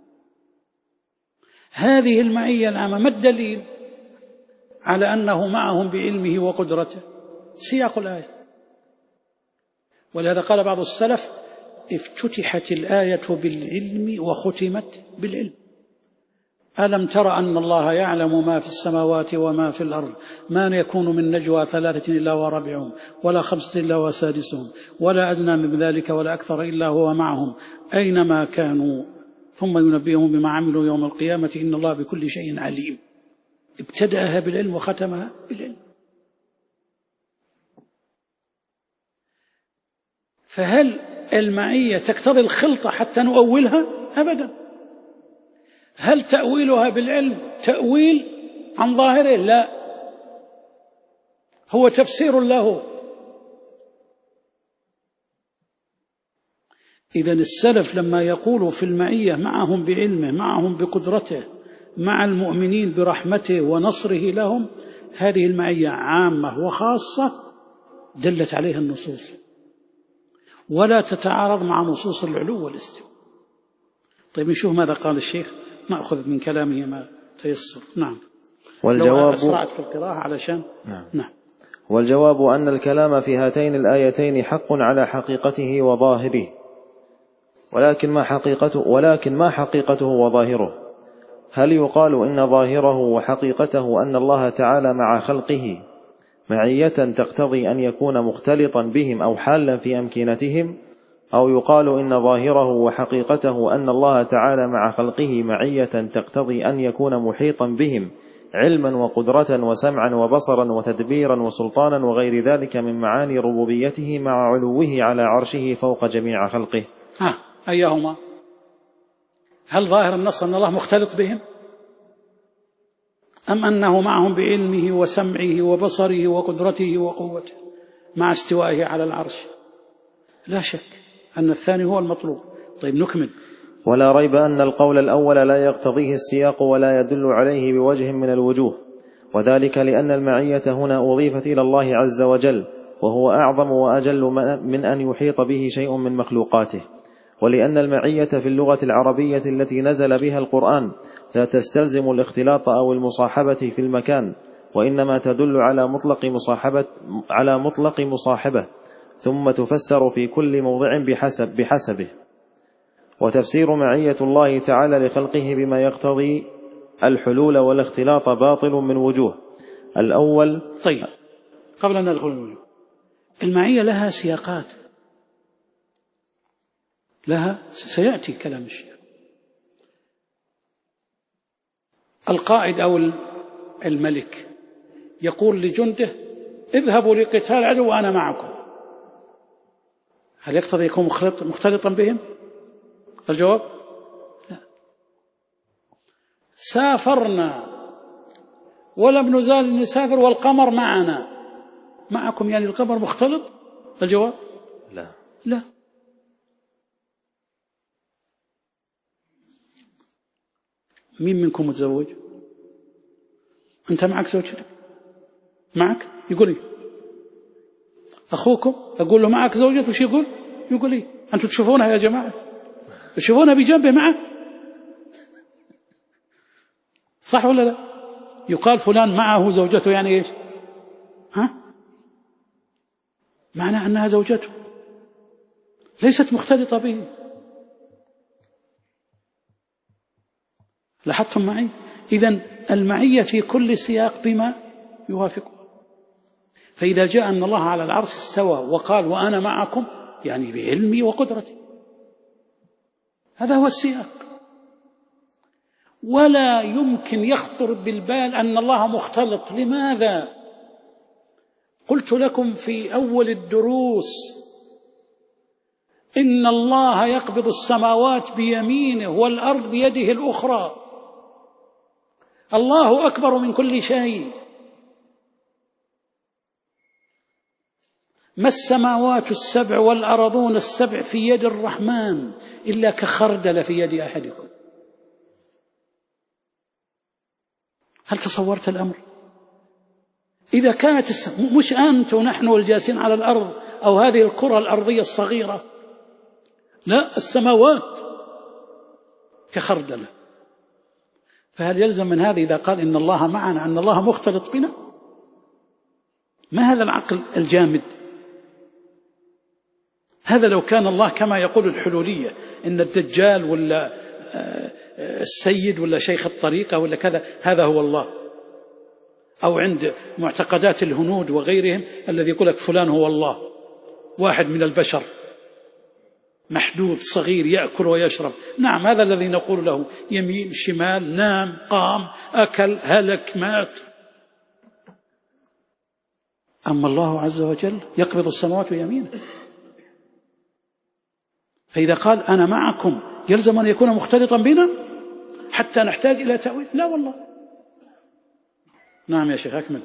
Speaker 1: هذه المعية العامة ما الدليل على أنه معهم بعلمه وقدرته؟ سياق الآية. ولهذا قال بعض السلف: افتتحت الآية بالعلم وختمت بالعلم. ألم تر أن الله يعلم ما في السماوات وما في الأرض، ما يكون من نجوى 3 إلا ورابعهم ولا 5 إلا وسادسهم ولا أدنى من ذلك ولا أكثر إلا هو معهم أينما كانوا ثم ينبئهم بما عملوا يوم القيامة إن الله بكل شيء عليم. ابتدأها بالعلم وختمها بالعلم. فهل المعية تقتضي الخلطة حتى نؤولها؟ أبدا. هل تأويلها بالعلم تأويل عن ظاهره؟ لا، هو تفسير له. إذن السلف لما يقولوا في المعية معهم بعلمه معهم بقدرته مع المؤمنين برحمته ونصره لهم، هذه المعية عامة وخاصة دلت عليها النصوص، ولا تتعارض مع نصوص العلو والاستواء. طيب نشوف ماذا قال الشيخ، نأخذ من كلامه ما تيسر. نعم.
Speaker 2: والجواب
Speaker 1: أسرعت في القراءة علشان نعم.
Speaker 2: والجواب أن الكلام في هاتين الآيتين حق على حقيقته وظاهره، ولكن ما حقيقته وظاهره؟ هل يقال إن ظاهره وحقيقته أن الله تعالى مع خلقه معية تقتضي أن يكون مختلطا بهم أو حالا في أمكنتهم، أو يقال إن ظاهره وحقيقته أن الله تعالى مع خلقه معية تقتضي أن يكون محيطا بهم علما وقدرة وسمعا وبصرا وتدبيرا وسلطانا وغير ذلك من معاني ربوبيته مع علوه على عرشه فوق جميع خلقه؟
Speaker 1: أيهما؟ هل ظاهر النص أن الله مختلط بهم، أم أنه معهم بعلمه وسمعه وبصره وقدرته وقوته مع استوائه على العرش؟ لا شك أن الثاني هو المطلوب. طيب نكمل.
Speaker 2: ولا ريب أن القول الأول لا يقتضيه السياق ولا يدل عليه بوجه من الوجوه، وذلك لأن المعية هنا أضيفت إلى الله عز وجل، وهو أعظم وأجل من أن يحيط به شيء من مخلوقاته، ولأن المعية في اللغة العربية التي نزل بها القرآن لا تستلزم الاختلاط أو المصاحبة في المكان، وإنما تدل على مطلق مصاحبة، ثم تفسر في كل موضع بحسبه. وتفسير معية الله تعالى لخلقه بما يقتضي الحلول والاختلاط باطل من وجوه. الأول.
Speaker 1: طيب قبل أن ندخل الوجوه، المعية لها سياقات، لها سيأتي كلام الشيخ. القائد أو الملك يقول لجنده: اذهبوا لقتال عدو وأنا معكم. هل يقتضي يكون مختلطا بهم؟ الجواب: لا. سافرنا ولم نزال نسافر والقمر معنا، معكم يعني القمر مختلط؟ الجواب:
Speaker 2: لا.
Speaker 1: لا. مين منكم متزوج؟ أنت معك زوجتك؟ معك؟ يقول لي. أخوكم أقول له معك زوجته، وش يقول؟ يقول لي. أنتم تشوفونها يا جماعة؟ تشوفونها بجنبه معه؟ صح ولا لا؟ يقال فلان معه زوجته، يعني إيش؟ معنى أنها زوجته ليست مختلطة به. لاحظتم معي؟ إذن المعية في كل سياق بما يوافقه. فإذا جاء أن الله على العرش استوى وقال وأنا معكم، يعني بعلمي وقدرتي، هذا هو السياق. ولا يمكن يخطر بالبال أن الله مختلط. لماذا؟ قلت لكم في أول الدروس إن الله يقبض السماوات بيمينه والأرض بيده الأخرى. الله أكبر من كل شيء. ما السماوات السبع والأرضون السبع في يد الرحمن إلا كخردل في يد أحدكم. هل تصورت الأمر؟ إذا كانت مش أنت ونحن والجالسين على الأرض أو هذه الكرة الأرضية الصغيرة، لا، السماوات كخردلة. فهل يلزم من هذا إذا قال إن الله معنا أن الله مختلط بنا؟ ما هذا العقل الجامد؟ هذا لو كان الله كما يقول الحلولية إن الدجال ولا السيد ولا شيخ الطريقة ولا كذا هذا هو الله، أو عند معتقدات الهنود وغيرهم الذي يقول لك فلان هو الله، واحد من البشر محدود صغير يأكل ويشرب. نعم، هذا الذي نقول له يمين شمال، نام قام أكل هلك مات. أما الله عز وجل يقبض السماوات بيمينه. فإذا قال أنا معكم يلزم أن يكون مختلطا بنا حتى نحتاج إلى تأويل؟ لا والله. نعم يا شيخ أكمل.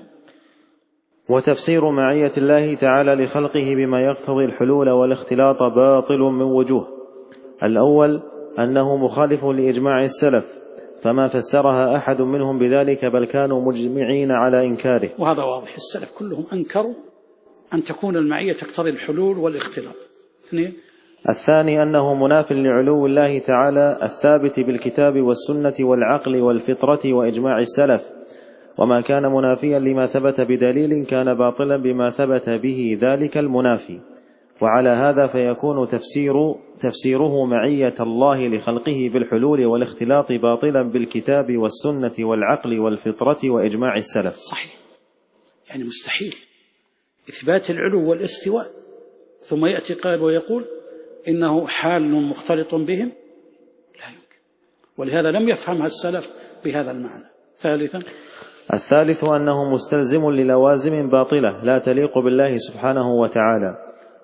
Speaker 2: وتفسير معية الله تعالى لخلقه بما يقتضي الحلول والاختلاط باطل من وجوه. الأول أنه مخالف لإجماع السلف، فما فسرها أحد منهم بذلك، بل كانوا مجمعين على إنكاره.
Speaker 1: وهذا واضح، السلف كلهم أنكروا أن تكون المعية تقتضي الحلول والاختلاط. اثنين.
Speaker 2: الثاني أنه مناف لعلو الله تعالى الثابت بالكتاب والسنة والعقل والفطرة وإجماع السلف، وما كان منافيا لما ثبت بدليل كان باطلا بما ثبت به ذلك المنافي. وعلى هذا فيكون تفسيره معية الله لخلقه بالحلول والاختلاط باطلا بالكتاب والسنة والعقل والفطرة وإجماع السلف.
Speaker 1: صحيح، يعني مستحيل إثبات العلو والاستواء ثم يأتي قائل ويقول إنه حال مختلط بهم، لا يمكن. ولهذا لم يفهمها السلف بهذا المعنى. ثالثا.
Speaker 2: الثالث أنه مستلزم للوازم باطلة لا تليق بالله سبحانه وتعالى،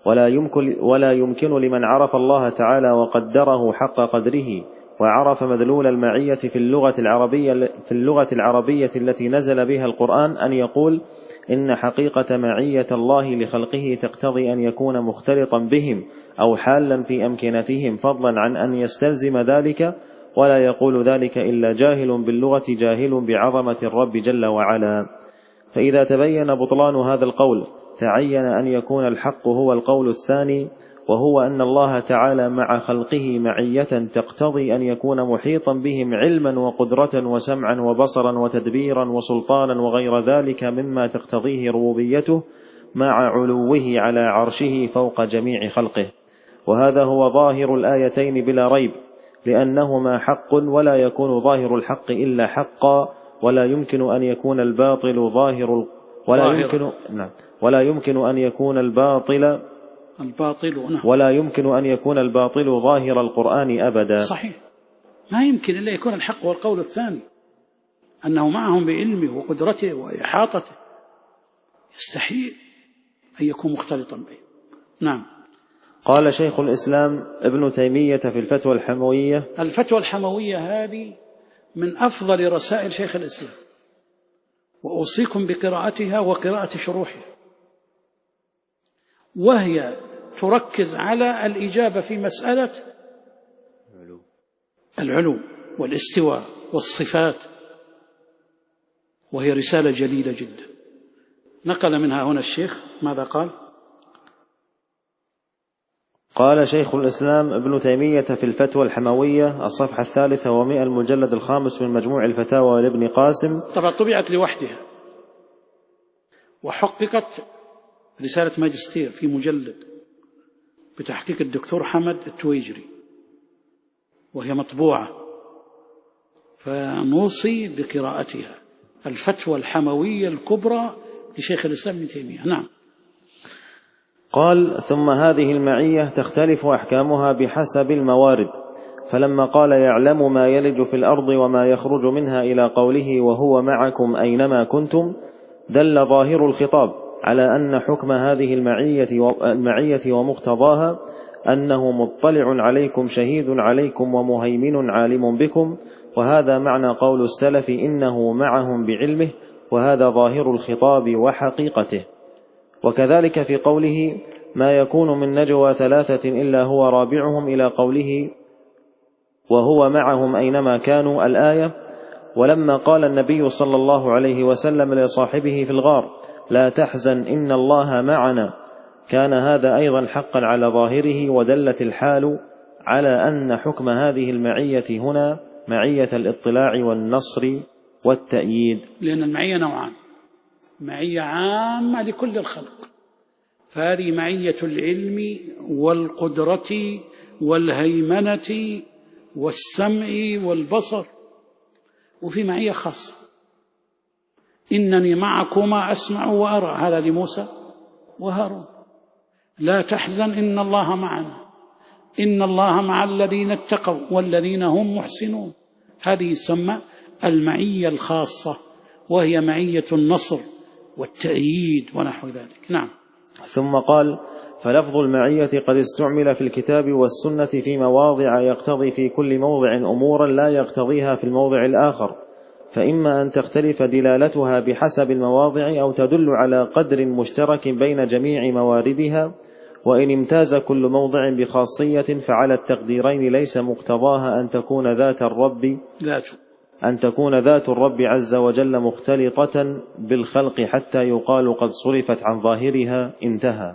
Speaker 2: ولا يمكن لمن عرف الله تعالى وقدره حق قدره وعرف مدلول المعية في اللغة العربية التي نزل بها القرآن أن يقول إن حقيقة معية الله لخلقه تقتضي أن يكون مختلطا بهم أو حالا في أمكنتهم، فضلا عن أن يستلزم ذلك. ولا يقول ذلك إلا جاهل باللغة جاهل بعظمة الرب جل وعلا. فإذا تبين بطلان هذا القول تعين أن يكون الحق هو القول الثاني، وهو أن الله تعالى مع خلقه معية تقتضي أن يكون محيطا بهم علما وقدرة وسمعا وبصرا وتدبيرا وسلطانا وغير ذلك مما تقتضيه ربوبيته، مع علوه على عرشه فوق جميع خلقه. وهذا هو ظاهر الآيتين بلا ريب، لأنهما حق، ولا يكون ظاهر الحق إلا حقا، ولا يمكن أن يكون الباطل ظاهر القرآن أبدا.
Speaker 1: صحيح، ما يمكن إلا يكون الحق والقول الثاني، أنه معهم بعلمه وقدرته وإحاطته، يستحيل أن يكون مختلطا به. نعم.
Speaker 2: قال شيخ الإسلام ابن تيمية في الفتوى الحموية.
Speaker 1: الفتوى الحموية هذه من أفضل رسائل شيخ الإسلام، وأوصيكم بقراءتها وقراءة شروحها، وهي تركز على الإجابة في مسألة العلو والاستواء والصفات، وهي رسالة جليلة جدا. نقل منها هنا الشيخ ماذا قال؟
Speaker 2: قال شيخ الإسلام ابن تيمية في الفتوى الحموية الصفحة 300 المجلد 5 من مجموع الفتاوى لابن قاسم.
Speaker 1: طبعا طبعت لوحدها وحققت رسالة ماجستير في مجلد بتحقيق الدكتور حمد التويجري، وهي مطبوعة، فنوصي بقراءتها. الفتوى الحموية الكبرى لشيخ الإسلام ابن تيمية. نعم.
Speaker 2: قال ثم هذه المعية تختلف أحكامها بحسب الموارد، فلما قال يعلم ما يلج في الأرض وما يخرج منها إلى قوله وهو معكم أينما كنتم، دل ظاهر الخطاب على أن حكم هذه المعية ومقتضاها أنه مطلع عليكم شهيد عليكم ومهيمن عالم بكم، وهذا معنى قول السلف إنه معهم بعلمه، وهذا ظاهر الخطاب وحقيقته. وكذلك في قوله ما يكون من نجوى ثلاثة إلا هو رابعهم إلى قوله وهو معهم أينما كانوا الآية. ولما قال النبي صلى الله عليه وسلم لصاحبه في الغار لا تحزن إن الله معنا كان هذا أيضا حقا على ظاهره، ودلت الحال على أن حكم هذه المعية هنا معية الاطلاع والنصر والتأييد،
Speaker 1: لأن المعية نوعان: معية عامة لكل الخلق، فهذه معية العلم والقدرة والهيمنة والسمع والبصر، وفي معية خاصة إنني معكما أسمع وأرى، هذا لموسى وهارون. لا تحزن إن الله معنا إن الله مع الذين اتقوا والذين هم محسنون، هذه يسمى المعية الخاصة، وهي معية النصر والتأييد ونحو ذلك. نعم.
Speaker 2: ثم قال فلفظ المعية قد استعمل في الكتاب والسنة في مواضع يقتضي في كل موضع أمورا لا يقتضيها في الموضع الآخر، فإما أن تختلف دلالتها بحسب المواضع أو تدل على قدر مشترك بين جميع مواردها، وإن امتاز كل موضع بخاصية فعلى التقديرين ليس مقتضاها أن تكون ذات الرب عز وجل مختلطة بالخلق حتى يقال قد صرفت عن ظاهرها. انتهى.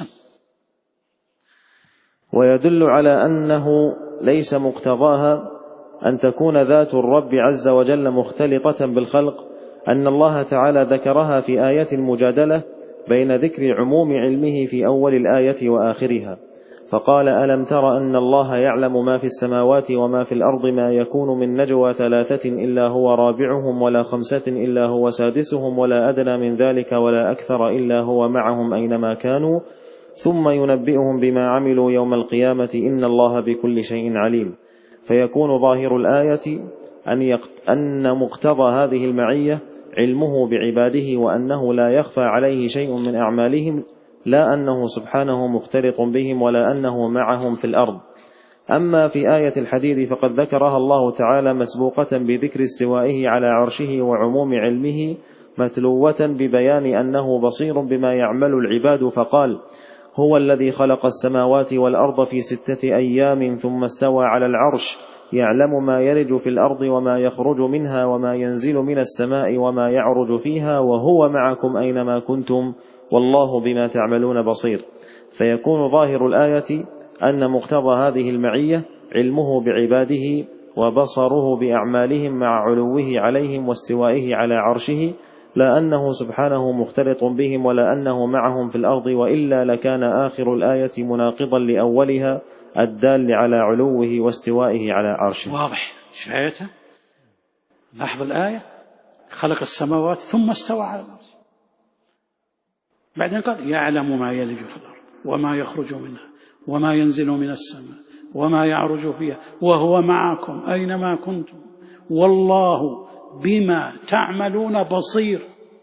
Speaker 2: ويدل على أنه ليس مقتضاها أن تكون ذات الرب عز وجل مختلطة بالخلق أن الله تعالى ذكرها في آية المجادلة بين ذكر عموم علمه في أول الآية وآخرها، فقال ألم تر أن الله يعلم ما في السماوات وما في الأرض ما يكون من نجوى ثلاثة إلا هو رابعهم ولا خمسة إلا هو سادسهم ولا أدنى من ذلك ولا أكثر إلا هو معهم أينما كانوا ثم ينبئهم بما عملوا يوم القيامة إن الله بكل شيء عليم. فيكون ظاهر الآية أن مقتضى هذه المعية علمه بعباده وأنه لا يخفى عليه شيء من أعمالهم، لا أنه سبحانه مختلط بهم ولا أنه معهم في الأرض. أما في آية الحديد فقد ذكرها الله تعالى مسبوقة بذكر استوائه على عرشه وعموم علمه متلوة ببيان أنه بصير بما يعمل العباد، فقال هو الذي خلق السماوات والأرض في 6 أيام ثم استوى على العرش يعلم ما يلج في الأرض وما يخرج منها وما ينزل من السماء وما يعرج فيها وهو معكم أينما كنتم والله بما تعملون بصير. فيكون ظاهر الآية أن مقتضى هذه المعية علمه بعباده وبصره بأعمالهم مع علوه عليهم واستوائه على عرشه، لا أنه سبحانه مختلط بهم ولا أنه معهم في الأرض، وإلا لكان آخر الآية مناقضا لأولها الدال على علوه واستوائه على عرشه.
Speaker 1: واضح شفايته. لاحظ الآية خلق السماوات ثم استوى على العرش، بعدين قال يعلم ما يلج في الأرض وما يخرج منها وما ينزل من السماء وما يعرج فيها وهو معكم أينما كنتم والله بما تعملون بصير.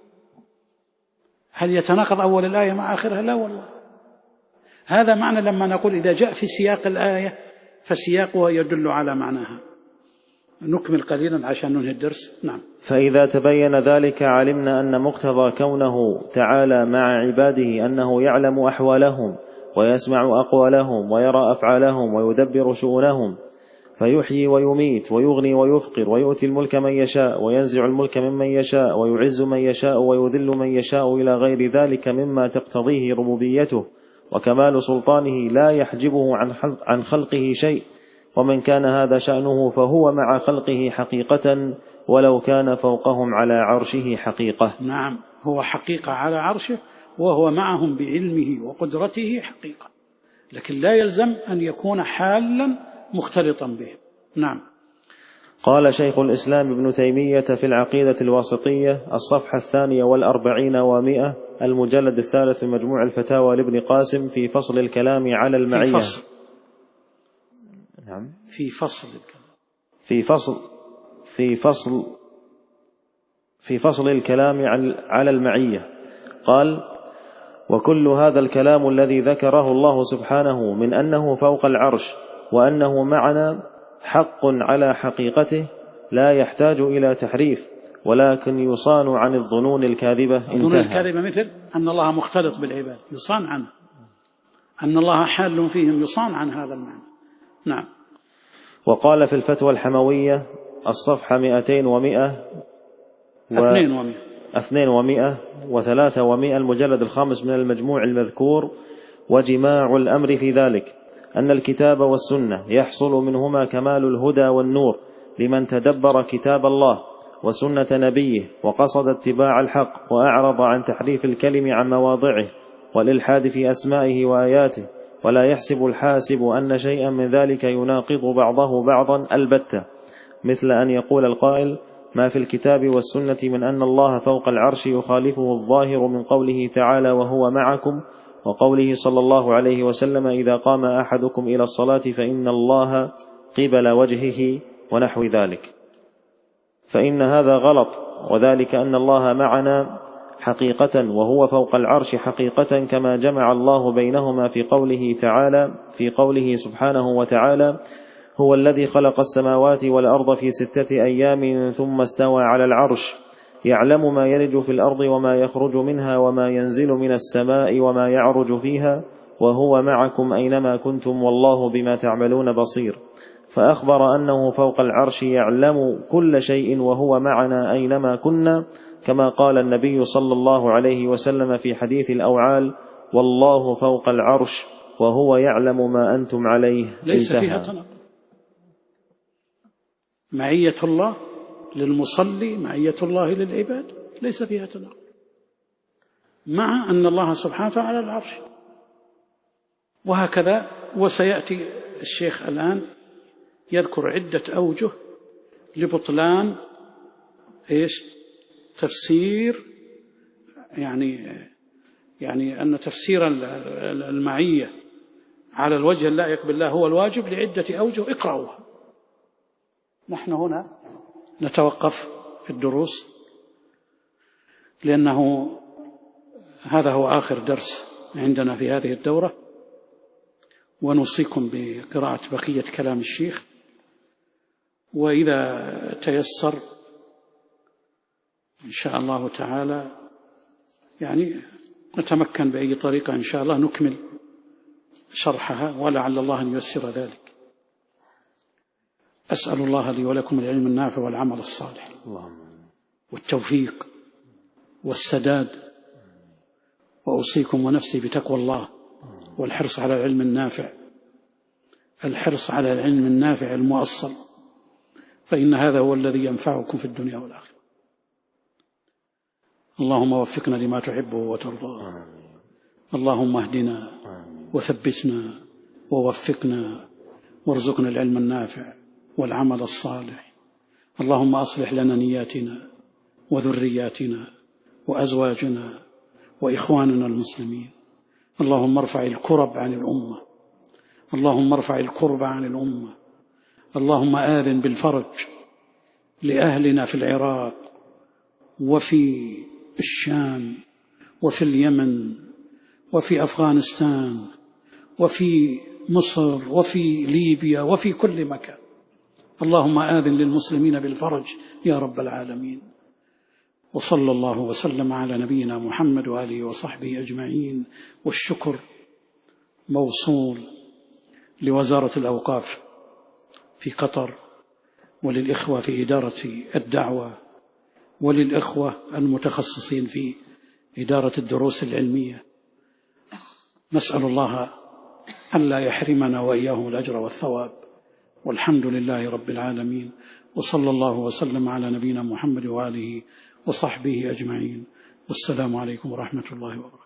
Speaker 1: هل يتناقض أول الآية مع آخرها؟ لا والله. هذا معنى لما نقول إذا جاء في سياق الآية فسياقها يدل على معناها. نكمل قليلا عشان ننهي الدرس. نعم.
Speaker 2: فإذا تبين ذلك علمنا أن مقتضى كونه تعالى مع عباده أنه يعلم أحوالهم ويسمع أقوالهم ويرى أفعالهم ويدبر شؤونهم، فيحيي ويميت ويغني ويفقر ويؤتي الملك من يشاء وينزع الملك ممن يشاء ويعز من يشاء ويذل من يشاء إلى غير ذلك مما تقتضيه ربوبيته وكمال سلطانه لا يحجبه عن خلقه شيء. ومن كان هذا شأنه فهو مع خلقه حقيقة ولو كان فوقهم على عرشه حقيقة.
Speaker 1: نعم، هو حقيقة على عرشه وهو معهم بعلمه وقدرته حقيقة، لكن لا يلزم أن يكون حالا مختلطا بهم. نعم.
Speaker 2: قال شيخ الإسلام ابن تيمية في العقيدة الواسطية الصفحة 42 و100 المجلد 3 من مجموع الفتاوى لابن قاسم في فصل الكلام على المعية. نعم. في فصل الكلام على المعية قال: وكل هذا الكلام الذي ذكره الله سبحانه من أنه فوق العرش وأنه معنا حق على حقيقته لا يحتاج إلى تحريف، ولكن يصان عن الظنون الكاذبة.
Speaker 1: الظنون الكاذبة مثل أن الله مختلط بالعباد، يصان عنه. أن الله حال فيهم، يصان عن هذا المعنى. نعم.
Speaker 2: وقال في الفتوى الحموية الصفحة 200 المجلد 5 من المجموع المذكور: وجماع الأمر في ذلك أن الكتاب والسنة يحصل منهما كمال الهدى والنور لمن تدبر كتاب الله وسنة نبيه وقصد اتباع الحق وأعرض عن تحريف الكلم عن مواضعه والإلحاد في أسمائه وآياته، ولا يحسب الحاسب أن شيئا من ذلك يناقض بعضه بعضا البتة، مثل أن يقول القائل: ما في الكتاب والسنة من أن الله فوق العرش يخالفه الظاهر من قوله تعالى وهو معكم، وقوله صلى الله عليه وسلم: إذا قام أحدكم إلى الصلاة فإن الله قبل وجهه، ونحو ذلك. فإن هذا غلط، وذلك أن الله معنا حقيقة وهو فوق العرش حقيقة، كما جمع الله بينهما في قوله سبحانه وتعالى: هو الذي خلق السماوات والأرض في 6 أيام ثم استوى على العرش، يعلم ما يلج في الأرض وما يخرج منها وما ينزل من السماء وما يعرج فيها، وهو معكم أينما كنتم والله بما تعملون بصير. فأخبر أنه فوق العرش يعلم كل شيء وهو معنا أينما كنا، كما قال النبي صلى الله عليه وسلم في حديث الأوعال: والله فوق العرش وهو يعلم ما أنتم عليه.
Speaker 1: ليس فيها تناقض. معية الله للمصلي، معية الله للعباد، ليس فيها تناقض، مع أن الله سبحانه وتعالى على العرش. وهكذا. وسيأتي الشيخ الآن يذكر عدة أوجه لبطلان تفسير، يعني أن تفسير المعية على الوجه اللائق بالله هو الواجب لعدة أوجه. اقرأوها. نحن هنا نتوقف في الدروس، لأنه هذا هو آخر درس عندنا في هذه الدورة، ونوصيكم بقراءة بقية كلام الشيخ، وإذا تيسر إن شاء الله تعالى نتمكن بأي طريقة إن شاء الله نكمل شرحها، ولعل الله أن ييسر ذلك. أسأل الله لي ولكم العلم النافع والعمل الصالح والتوفيق والسداد، وأوصيكم ونفسي بتقوى الله والحرص على العلم النافع، الحرص على العلم النافع المؤصل، فإن هذا هو الذي ينفعكم في الدنيا والآخرة. اللهم وفقنا لما تحبه وترضاه، اللهم اهدنا وثبتنا ووفقنا وارزقنا العلم النافع والعمل الصالح. اللهم أصلح لنا نياتنا وذرياتنا وأزواجنا وإخواننا المسلمين. اللهم ارفع الكرب عن الأمة، اللهم ارفع الكرب عن الأمة. اللهم آذن بالفرج لأهلنا في العراق وفي الشام وفي اليمن وفي أفغانستان وفي مصر وفي ليبيا وفي كل مكان. اللهم آذن للمسلمين بالفرج يا رب العالمين. وصلى الله وسلم على نبينا محمد وآله وصحبه أجمعين. والشكر موصول لوزارة الأوقاف في قطر، وللإخوة في إدارة الدعوة، وللإخوة المتخصصين في إدارة الدروس العلمية. نسأل الله أن لا يحرمنا وإياهم الأجر والثواب، والحمد لله رب العالمين. وصلى الله وسلم على نبينا محمد وآله وصحبه أجمعين. والسلام عليكم ورحمة الله وبركاته.